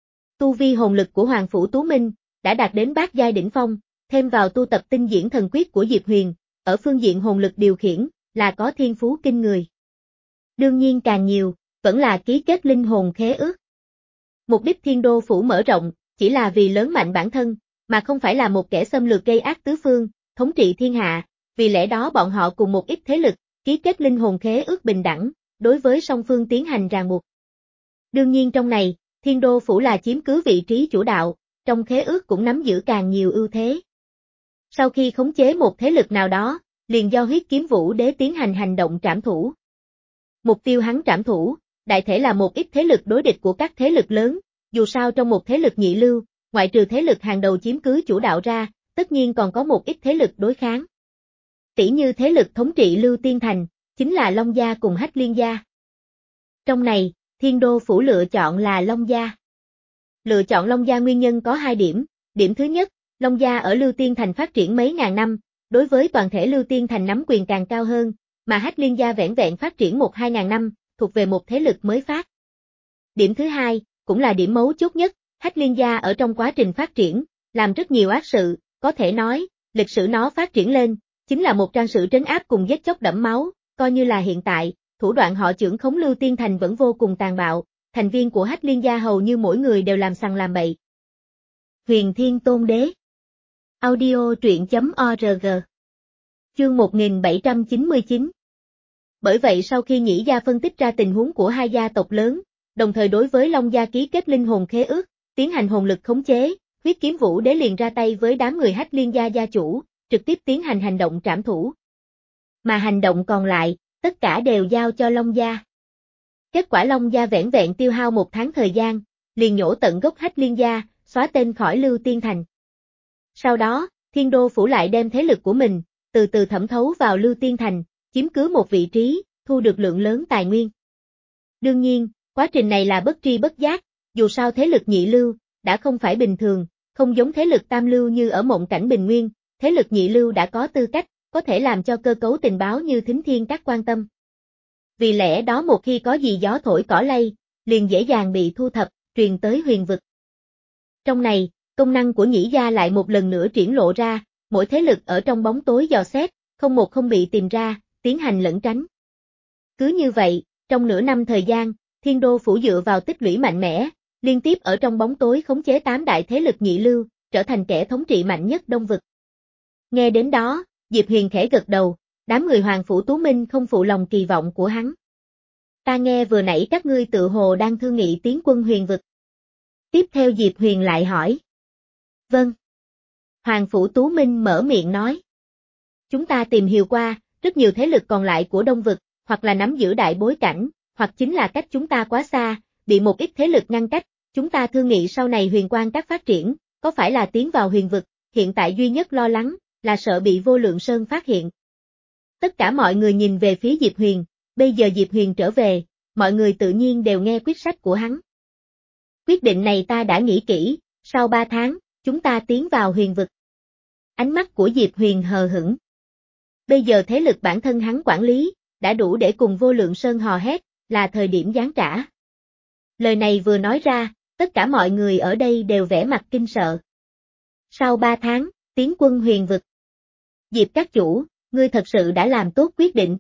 Tu vi hồn lực của Hoàng Phủ Tú Minh đã đạt đến bát giai đỉnh phong, thêm vào tu tập tinh diễn thần quyết của Diệp Huyền, ở phương diện hồn lực điều khiển là có thiên phú kinh người. Đương nhiên càng nhiều, vẫn là ký kết linh hồn khế ước. Mục đích Thiên Đô Phủ mở rộng, chỉ là vì lớn mạnh bản thân, mà không phải là một kẻ xâm lược gây ác tứ phương, thống trị thiên hạ, vì lẽ đó bọn họ cùng một ít thế lực, ký kết linh hồn khế ước bình đẳng, đối với song phương tiến hành ràng buộc. Đương nhiên trong này, Thiên Đô Phủ là chiếm cứ vị trí chủ đạo, trong khế ước cũng nắm giữ càng nhiều ưu thế. Sau khi khống chế một thế lực nào đó, liền do Huyết Kiếm Vũ Đế tiến hành hành động trảm thủ. Mục tiêu hắn trảm thủ, đại thể là một ít thế lực đối địch của các thế lực lớn, dù sao trong một thế lực nhị lưu, ngoại trừ thế lực hàng đầu chiếm cứ chủ đạo ra, tất nhiên còn có một ít thế lực đối kháng. Tỷ như thế lực thống trị Lưu Tiên Thành, chính là Long Gia cùng Hách Liên Gia. Trong này, Thiên Đô Phủ lựa chọn là Long Gia. Lựa chọn Long Gia nguyên nhân có hai điểm, điểm thứ nhất, Long Gia ở Lưu Tiên Thành phát triển mấy ngàn năm, đối với toàn thể Lưu Tiên Thành nắm quyền càng cao hơn, mà Hách Liên Gia vẻn vẹn phát triển một hai ngàn năm, thuộc về một thế lực mới phát. Điểm thứ hai, cũng là điểm mấu chốt nhất, Hách Liên Gia ở trong quá trình phát triển, làm rất nhiều ác sự, có thể nói, lịch sử nó phát triển lên, chính là một trang sử trấn áp cùng giết chóc đẫm máu, coi như là hiện tại, thủ đoạn họ trưởng khống Lưu Tiên Thành vẫn vô cùng tàn bạo, thành viên của Hách Liên Gia hầu như mỗi người đều làm sằng làm bậy. Huyền Thiên Tôn Đế Audio truyện chấm org Chương một nghìn bảy trăm chín mươi chín. Bởi vậy sau khi Nhĩ Gia phân tích ra tình huống của hai gia tộc lớn, đồng thời đối với Long Gia ký kết linh hồn khế ước, tiến hành hồn lực khống chế, Huyết Kiếm Vũ Đế liền ra tay với đám người Hách Liên Gia gia chủ, trực tiếp tiến hành hành động trảm thủ. Mà hành động còn lại, tất cả đều giao cho Long Gia. Kết quả Long Gia vẻn vẹn tiêu hao một tháng thời gian, liền nhổ tận gốc Hách Liên Gia, xóa tên khỏi Lưu Tiên Thành. Sau đó, Thiên Đô Phủ lại đem thế lực của mình, từ từ thẩm thấu vào Lưu Tiên Thành, chiếm cứ một vị trí, thu được lượng lớn tài nguyên. Đương nhiên, quá trình này là bất tri bất giác, dù sao thế lực nhị lưu, đã không phải bình thường, không giống thế lực tam lưu như ở mộng cảnh bình nguyên, thế lực nhị lưu đã có tư cách, có thể làm cho cơ cấu tình báo như Thính Thiên Các quan tâm. Vì lẽ đó một khi có gì gió thổi cỏ lay, liền dễ dàng bị thu thập, truyền tới huyền vực. Trong này, công năng của Nhĩ Gia lại một lần nữa triển lộ ra, mỗi thế lực ở trong bóng tối dò xét, không một không bị tìm ra, tiến hành lẩn tránh. Cứ như vậy, trong nửa năm thời gian, Thiên Đô Phủ dựa vào tích lũy mạnh mẽ, liên tiếp ở trong bóng tối khống chế tám đại thế lực nhị lưu, trở thành kẻ thống trị mạnh nhất Đông vực. Nghe đến đó, Diệp Huyền khẽ gật đầu, đám người Hoàng Phủ Tú Minh không phụ lòng kỳ vọng của hắn. Ta nghe vừa nãy các ngươi tự hồ đang thương nghị tiến quân huyền vực. Tiếp theo Diệp Huyền lại hỏi. Vâng. Hoàng Phủ Tú Minh mở miệng nói. Chúng ta tìm hiểu qua, rất nhiều thế lực còn lại của Đông vực, hoặc là nắm giữ đại bối cảnh, hoặc chính là cách chúng ta quá xa, bị một ít thế lực ngăn cách, chúng ta thương nghị sau này huyền quang các phát triển, có phải là tiến vào huyền vực, hiện tại duy nhất lo lắng, là sợ bị Vô Lượng Sơn phát hiện. Tất cả mọi người nhìn về phía Diệp Huyền, bây giờ Diệp Huyền trở về, mọi người tự nhiên đều nghe quyết sách của hắn. Quyết định này ta đã nghĩ kỹ, sau ba tháng, chúng ta tiến vào huyền vực. Ánh mắt của Diệp Huyền hờ hững. Bây giờ thế lực bản thân hắn quản lý, đã đủ để cùng Vô Lượng Sơn hò hét, là thời điểm giáng trả. Lời này vừa nói ra, tất cả mọi người ở đây đều vẻ mặt kinh sợ. Sau ba tháng, tiến quân huyền vực. Diệp các chủ, ngươi thật sự đã làm tốt quyết định.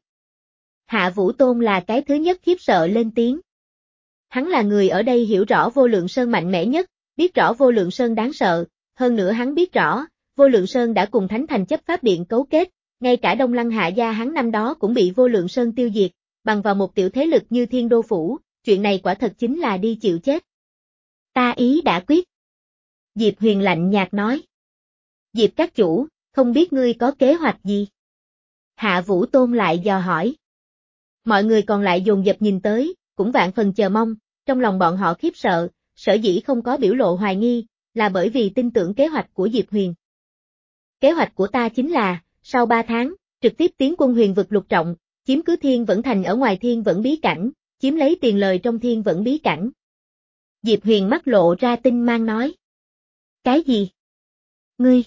Hạ Vũ Tôn là cái thứ nhất khiếp sợ lên tiếng. Hắn là người ở đây hiểu rõ Vô Lượng Sơn mạnh mẽ nhất, biết rõ Vô Lượng Sơn đáng sợ, hơn nữa hắn biết rõ, Vô Lượng Sơn đã cùng Thánh Thành chấp pháp điện cấu kết, ngay cả Đông Lăng Hạ gia hắn năm đó cũng bị Vô Lượng Sơn tiêu diệt, bằng vào một tiểu thế lực như Thiên Đô Phủ, chuyện này quả thật chính là đi chịu chết. Ta ý đã quyết. Diệp Huyền lạnh nhạt nói. Diệp các chủ, không biết ngươi có kế hoạch gì? Hạ Vũ Tôn lại dò hỏi. Mọi người còn lại dồn dập nhìn tới, cũng vạn phần chờ mong, trong lòng bọn họ khiếp sợ, sở dĩ không có biểu lộ hoài nghi, là bởi vì tin tưởng kế hoạch của Diệp Huyền. Kế hoạch của ta chính là, sau ba tháng, trực tiếp tiến quân huyền vực lục trọng, chiếm cứ Thiên Vẫn Thành ở ngoài Thiên Vẫn bí cảnh, chiếm lấy tiền lời trong Thiên Vẫn bí cảnh. Diệp Huyền mắt lộ ra tinh mang nói. Cái gì? Ngươi?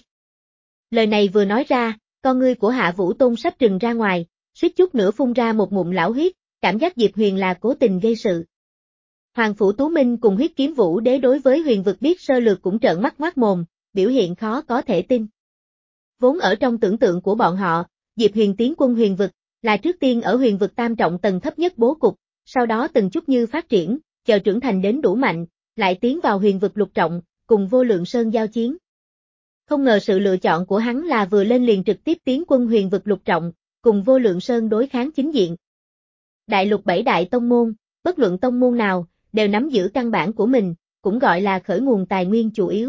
Lời này vừa nói ra, con ngươi của Hạ Vũ Tôn sắp trừng ra ngoài, suýt chút nữa phun ra một ngụm lão huyết, cảm giác Diệp Huyền là cố tình gây sự. Hoàng Phủ Tú Minh cùng Huyết Kiếm Vũ Đế đối với huyền vực biết sơ lược cũng trợn mắt ngoác mồm, biểu hiện khó có thể tin. Vốn ở trong tưởng tượng của bọn họ, Diệp Huyền tiến quân huyền vực, là trước tiên ở huyền vực tam trọng tầng thấp nhất bố cục, sau đó từng chút như phát triển, chờ trưởng thành đến đủ mạnh, lại tiến vào huyền vực lục trọng, cùng Vô Lượng Sơn giao chiến. Không ngờ sự lựa chọn của hắn là vừa lên liền trực tiếp tiến quân huyền vực lục trọng, cùng Vô Lượng Sơn đối kháng chính diện. Đại lục bảy đại tông môn, bất luận tông môn nào, đều nắm giữ căn bản của mình, cũng gọi là khởi nguồn tài nguyên chủ yếu.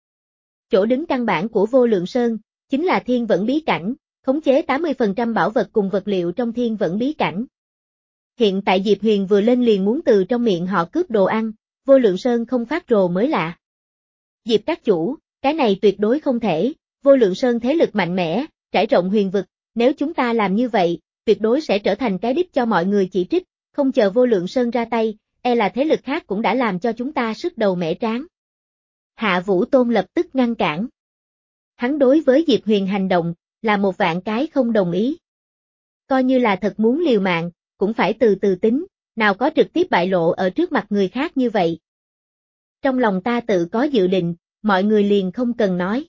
Chỗ đứng căn bản của Vô Lượng Sơn, chính là thiên vẫn bí cảnh, khống chế tám mươi phần trăm bảo vật cùng vật liệu trong thiên vẫn bí cảnh. Hiện tại Diệp Huyền vừa lên liền muốn từ trong miệng họ cướp đồ ăn, Vô Lượng Sơn không phát rồ mới lạ. Diệp các chủ, cái này tuyệt đối không thể, Vô Lượng Sơn thế lực mạnh mẽ, trải rộng huyền vực, nếu chúng ta làm như vậy, tuyệt đối sẽ trở thành cái đích cho mọi người chỉ trích, không chờ Vô Lượng Sơn ra tay, e là thế lực khác cũng đã làm cho chúng ta sức đầu mẻ trán. Hạ Vũ Tôn lập tức ngăn cản. Hắn đối với Diệp Huyền hành động, là một vạn cái không đồng ý. Coi như là thật muốn liều mạng, cũng phải từ từ tính, nào có trực tiếp bại lộ ở trước mặt người khác như vậy. Trong lòng ta tự có dự định, mọi người liền không cần nói.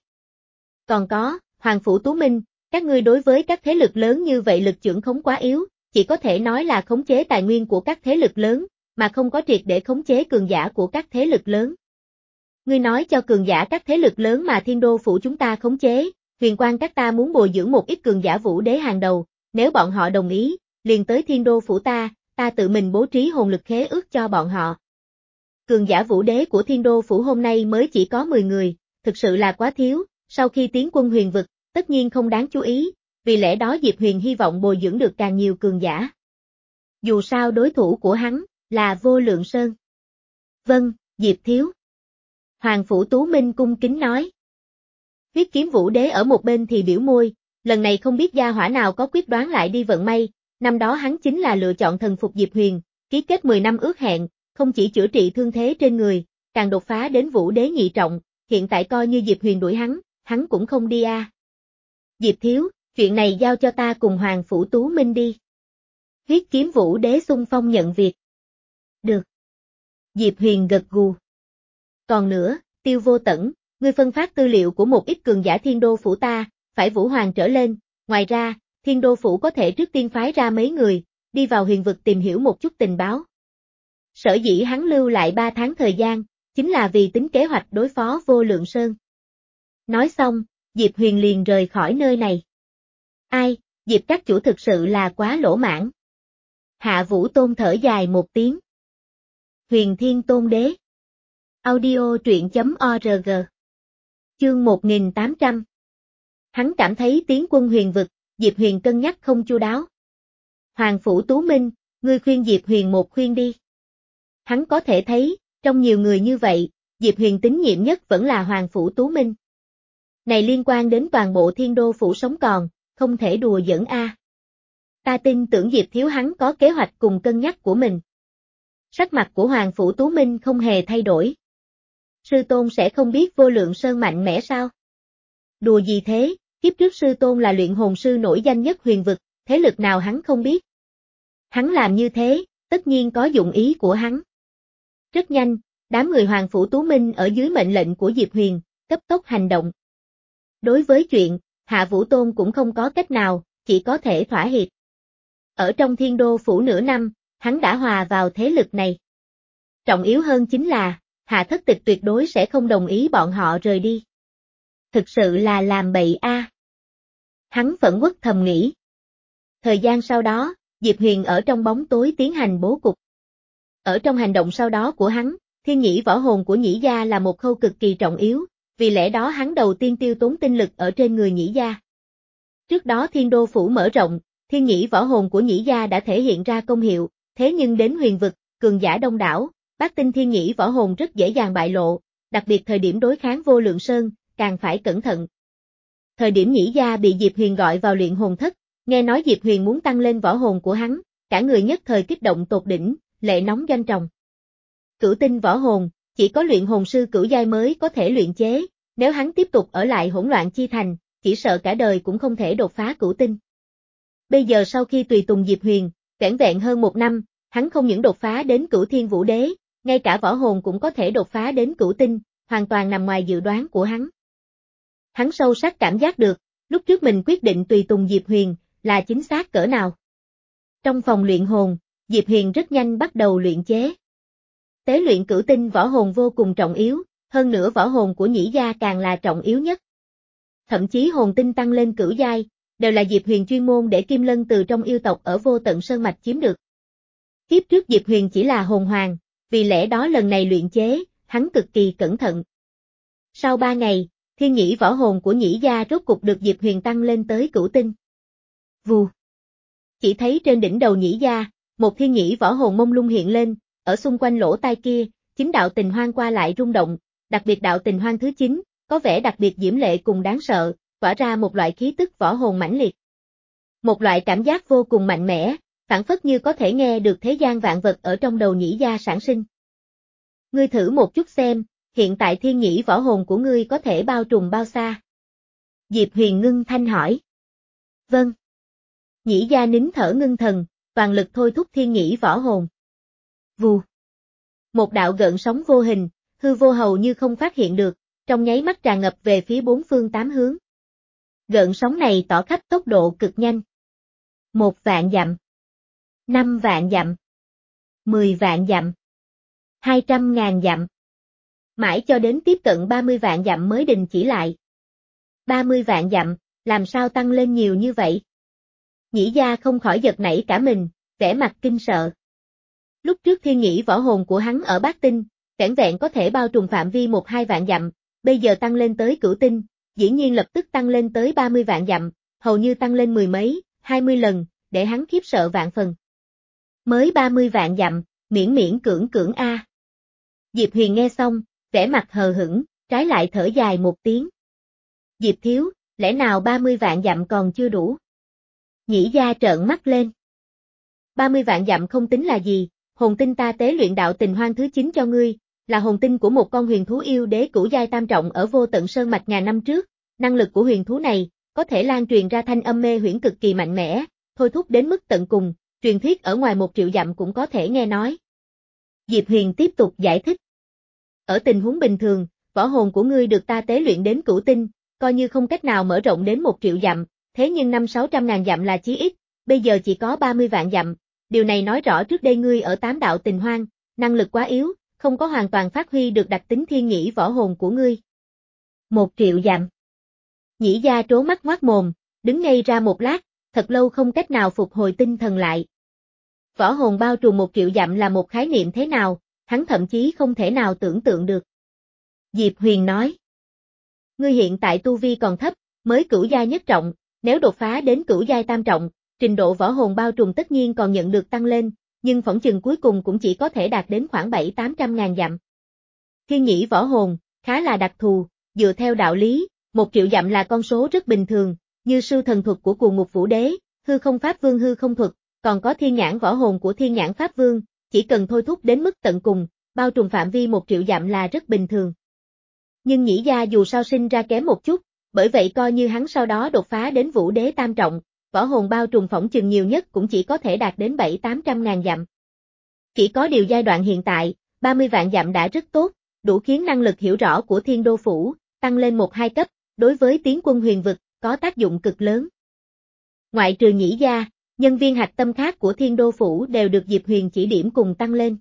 Còn có, Hoàng Phủ Tú Minh, các ngươi đối với các thế lực lớn như vậy lực chưởng khống quá yếu, chỉ có thể nói là khống chế tài nguyên của các thế lực lớn, mà không có triệt để khống chế cường giả của các thế lực lớn. Ngươi nói cho cường giả các thế lực lớn mà Thiên Đô Phủ chúng ta khống chế, huyền quan các ta muốn bồi dưỡng một ít cường giả vũ đế hàng đầu, nếu bọn họ đồng ý, liền tới Thiên Đô Phủ ta, ta tự mình bố trí hồn lực khế ước cho bọn họ. Cường giả vũ đế của Thiên Đô Phủ hôm nay mới chỉ có mười người, thực sự là quá thiếu, sau khi tiến quân huyền vực, tất nhiên không đáng chú ý, vì lẽ đó Diệp Huyền hy vọng bồi dưỡng được càng nhiều cường giả. Dù sao đối thủ của hắn, là Vô Lượng Sơn. Vâng, Diệp Thiếu. Hoàng Phủ Tú Minh cung kính nói. Huyết Kiếm Vũ Đế ở một bên thì biểu môi, lần này không biết gia hỏa nào có quyết đoán lại đi vận may, năm đó hắn chính là lựa chọn thần phục Diệp Huyền, ký kết mười năm ước hẹn, không chỉ chữa trị thương thế trên người, càng đột phá đến Vũ Đế nhị trọng, hiện tại coi như Diệp Huyền đuổi hắn, hắn cũng không đi a. À. Diệp Thiếu, chuyện này giao cho ta cùng Hoàng Phủ Tú Minh đi. Huyết Kiếm Vũ Đế xung phong nhận việc. Được. Diệp Huyền gật gù. Còn nữa, Tiêu Vô Tẩn, ngươi phân phát tư liệu của một ít cường giả Thiên Đô Phủ ta, phải Vũ Hoàng trở lên, ngoài ra, Thiên Đô Phủ có thể trước tiên phái ra mấy người, đi vào huyền vực tìm hiểu một chút tình báo. Sở dĩ hắn lưu lại ba tháng thời gian, chính là vì tính kế hoạch đối phó Vô Lượng Sơn. Nói xong, Diệp Huyền liền rời khỏi nơi này. Ai, Diệp các chủ thực sự là quá lỗ mãn. Hạ Vũ Tôn thở dài một tiếng. Huyền Thiên Tôn Đế. Audio truyện chấm org. Chương một nghìn tám trăm. Hắn cảm thấy tiến quân huyền vực, Diệp Huyền cân nhắc không chu đáo. Hoàng Phủ Tú Minh, ngươi khuyên Diệp Huyền một khuyên đi. Hắn có thể thấy, trong nhiều người như vậy, Diệp Huyền tín nhiệm nhất vẫn là Hoàng Phủ Tú Minh. Này liên quan đến toàn bộ Thiên Đô Phủ sống còn, không thể đùa giỡn a. Ta tin tưởng Diệp Thiếu hắn có kế hoạch cùng cân nhắc của mình. Sắc mặt của Hoàng Phủ Tú Minh không hề thay đổi. Sư Tôn sẽ không biết Vô Lượng Sơn mạnh mẽ sao? Đùa gì thế, kiếp trước Sư Tôn là luyện hồn sư nổi danh nhất huyền vực, thế lực nào hắn không biết. Hắn làm như thế, tất nhiên có dụng ý của hắn. Rất nhanh, đám người Hoàng Phủ Tú Minh ở dưới mệnh lệnh của Diệp Huyền, cấp tốc hành động. Đối với chuyện, Hạ Vũ Tôn cũng không có cách nào, chỉ có thể thỏa hiệp. Ở trong Thiên Đô Phủ nửa năm, hắn đã hòa vào thế lực này. Trọng yếu hơn chính là, Hạ Thất Tịch tuyệt đối sẽ không đồng ý bọn họ rời đi. Thực sự là làm bậy a. À. Hắn phẫn uất thầm nghĩ. Thời gian sau đó, Diệp Huyền ở trong bóng tối tiến hành bố cục. Ở trong hành động sau đó của hắn, thiên nhĩ võ hồn của nhĩ gia là một khâu cực kỳ trọng yếu, vì lẽ đó hắn đầu tiên tiêu tốn tinh lực ở trên người nhĩ gia. Trước đó Thiên Đô Phủ mở rộng, thiên nhĩ võ hồn của nhĩ gia đã thể hiện ra công hiệu, thế nhưng đến huyền vực, cường giả đông đảo, bát tinh thiên nhĩ võ hồn rất dễ dàng bại lộ, đặc biệt thời điểm đối kháng Vô Lượng Sơn, càng phải cẩn thận. Thời điểm nhĩ gia bị Diệp Huyền gọi vào luyện hồn thất, nghe nói Diệp Huyền muốn tăng lên võ hồn của hắn, cả người nhất thời kích động tột đỉnh, lệ nóng doanh tròng. Cửu tinh võ hồn, chỉ có luyện hồn sư cửu giai mới có thể luyện chế, nếu hắn tiếp tục ở lại hỗn loạn chi thành, chỉ sợ cả đời cũng không thể đột phá cửu tinh. Bây giờ sau khi tùy tùng Diệp Huyền, vẻn vẹn hơn một năm, hắn không những đột phá đến cửu thiên vũ đế, ngay cả võ hồn cũng có thể đột phá đến cửu tinh, hoàn toàn nằm ngoài dự đoán của hắn. Hắn sâu sắc cảm giác được, lúc trước mình quyết định tùy tùng Diệp Huyền, là chính xác cỡ nào. Trong phòng luyện hồn, Diệp Huyền rất nhanh bắt đầu luyện chế. Tế luyện cửu tinh võ hồn vô cùng trọng yếu, hơn nữa võ hồn của Nhĩ Gia càng là trọng yếu nhất. Thậm chí hồn tinh tăng lên cửu giai, đều là Diệp Huyền chuyên môn để Kim Lân từ trong yêu tộc ở Vô Tận Sơn Mạch chiếm được. Kiếp trước Diệp Huyền chỉ là hồn hoàng, vì lẽ đó lần này luyện chế, hắn cực kỳ cẩn thận. Sau ba ngày, thiên nhĩ võ hồn của Nhĩ Gia rốt cục được Diệp Huyền tăng lên tới cửu tinh. Vù. Chỉ thấy trên đỉnh đầu Nhĩ Gia, một thiên nhĩ võ hồn mông lung hiện lên, ở xung quanh lỗ tai kia, chính đạo tình hoang qua lại rung động, đặc biệt đạo tình hoang thứ chín, có vẻ đặc biệt diễm lệ cùng đáng sợ, tỏa ra một loại khí tức võ hồn mãnh liệt. Một loại cảm giác vô cùng mạnh mẽ, phảng phất như có thể nghe được thế gian vạn vật ở trong đầu Nhĩ Gia sản sinh. Ngươi thử một chút xem, hiện tại thiên nhĩ võ hồn của ngươi có thể bao trùm bao xa? Diệp Huyền ngưng thanh hỏi. Vâng. Nhĩ Gia nín thở ngưng thần, toàn lực thôi thúc thiên nhĩ võ hồn. Vù. Một đạo gợn sóng vô hình, hư vô hầu như không phát hiện được, trong nháy mắt tràn ngập về phía bốn phương tám hướng. Gợn sóng này tỏ khắp tốc độ cực nhanh. Một vạn dặm. Năm vạn dặm. Mười vạn dặm. Hai trăm ngàn dặm. Mãi cho đến tiếp cận ba mươi vạn dặm mới đình chỉ lại. Ba mươi vạn dặm, làm sao tăng lên nhiều như vậy? Nhĩ Gia không khỏi giật nảy cả mình, vẻ mặt kinh sợ. Lúc trước thiên nhĩ võ hồn của hắn ở bát tinh, vẻn vẹn có thể bao trùm phạm vi một hai vạn dặm, bây giờ tăng lên tới cửu tinh, dĩ nhiên lập tức tăng lên tới ba mươi vạn dặm, hầu như tăng lên mười mấy, hai mươi lần, để hắn khiếp sợ vạn phần. Mới ba mươi vạn dặm, miễn miễn cưỡng cưỡng a. Diệp Huyền nghe xong, vẻ mặt hờ hững, trái lại thở dài một tiếng. Diệp thiếu, lẽ nào ba mươi vạn dặm còn chưa đủ? Nhĩ Gia trợn mắt lên. ba mươi vạn dặm không tính là gì, hồn tinh ta tế luyện đạo tình hoang thứ chín cho ngươi, là hồn tinh của một con huyền thú yêu đế cửu giai tam trọng ở Vô Tận Sơn Mạch ngàn năm trước, năng lực của huyền thú này, có thể lan truyền ra thanh âm mê huyễn cực kỳ mạnh mẽ, thôi thúc đến mức tận cùng, truyền thuyết ở ngoài một triệu dặm cũng có thể nghe nói. Diệp Huyền tiếp tục giải thích. Ở tình huống bình thường, võ hồn của ngươi được ta tế luyện đến cửu tinh, coi như không cách nào mở rộng đến một triệu dặm, thế nhưng năm sáu trăm ngàn dặm là chí ít, bây giờ chỉ có ba mươi vạn dặm, điều này nói rõ trước đây ngươi ở tám đạo tình hoang, năng lực quá yếu, không có hoàn toàn phát huy được đặc tính thiên nhĩ võ hồn của ngươi. Một triệu dặm. Nhĩ Gia trố mắt ngoác mồm, đứng ngây ra một lát, thật lâu không cách nào phục hồi tinh thần lại. Võ hồn bao trùm một triệu dặm là một khái niệm thế nào, hắn thậm chí không thể nào tưởng tượng được. Diệp Huyền nói. Ngươi hiện tại tu vi còn thấp, mới cửu giai nhất trọng, nếu đột phá đến cửu giai tam trọng, trình độ võ hồn bao trùm tất nhiên còn nhận được tăng lên, nhưng phỏng chừng cuối cùng cũng chỉ có thể đạt đến khoảng bảy tám trăm ngàn dặm. Thiên nhĩ võ hồn, khá là đặc thù, dựa theo đạo lý, một triệu dặm là con số rất bình thường, như sư thần thuật của Cù Ngục Vũ Đế, hư không pháp vương hư không thuật, còn có thiên nhãn võ hồn của thiên nhãn pháp vương, chỉ cần thôi thúc đến mức tận cùng, bao trùm phạm vi một triệu dặm là rất bình thường. Nhưng Nhĩ Gia dù sao sinh ra kém một chút, bởi vậy coi như hắn sau đó đột phá đến Vũ Đế tam trọng, võ hồn bao trùm phỏng chừng nhiều nhất cũng chỉ có thể đạt đến bảy tám trăm ngàn dặm. Chỉ có điều giai đoạn hiện tại, ba mươi vạn dặm đã rất tốt, đủ khiến năng lực hiểu rõ của Thiên Đô Phủ tăng lên một hai cấp, đối với tiến quân huyền vực có tác dụng cực lớn. Ngoại trừ Nhĩ Gia, nhân viên hạch tâm khác của Thiên Đô Phủ đều được Diệp Huyền chỉ điểm cùng tăng lên.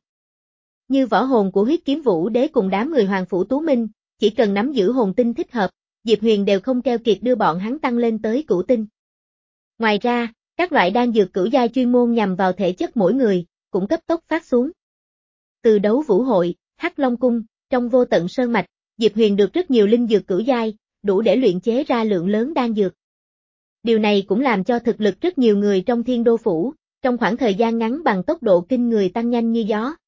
Như võ hồn của Huyết Kiếm Vũ Đế cùng đám người Hoàng Phủ Tú Minh, chỉ cần nắm giữ hồn tinh thích hợp, Diệp Huyền đều không keo kiệt đưa bọn hắn tăng lên tới cửu tinh. Ngoài ra, các loại đan dược cửu giai chuyên môn nhằm vào thể chất mỗi người, cũng cấp tốc phát xuống. Từ Đấu Vũ Hội, Hắc Long Cung, trong Vô Tận Sơn Mạch, Diệp Huyền được rất nhiều linh dược cửu giai, đủ để luyện chế ra lượng lớn đan dược. Điều này cũng làm cho thực lực rất nhiều người trong Thiên Đô Phủ, trong khoảng thời gian ngắn bằng tốc độ kinh người tăng nhanh như gió.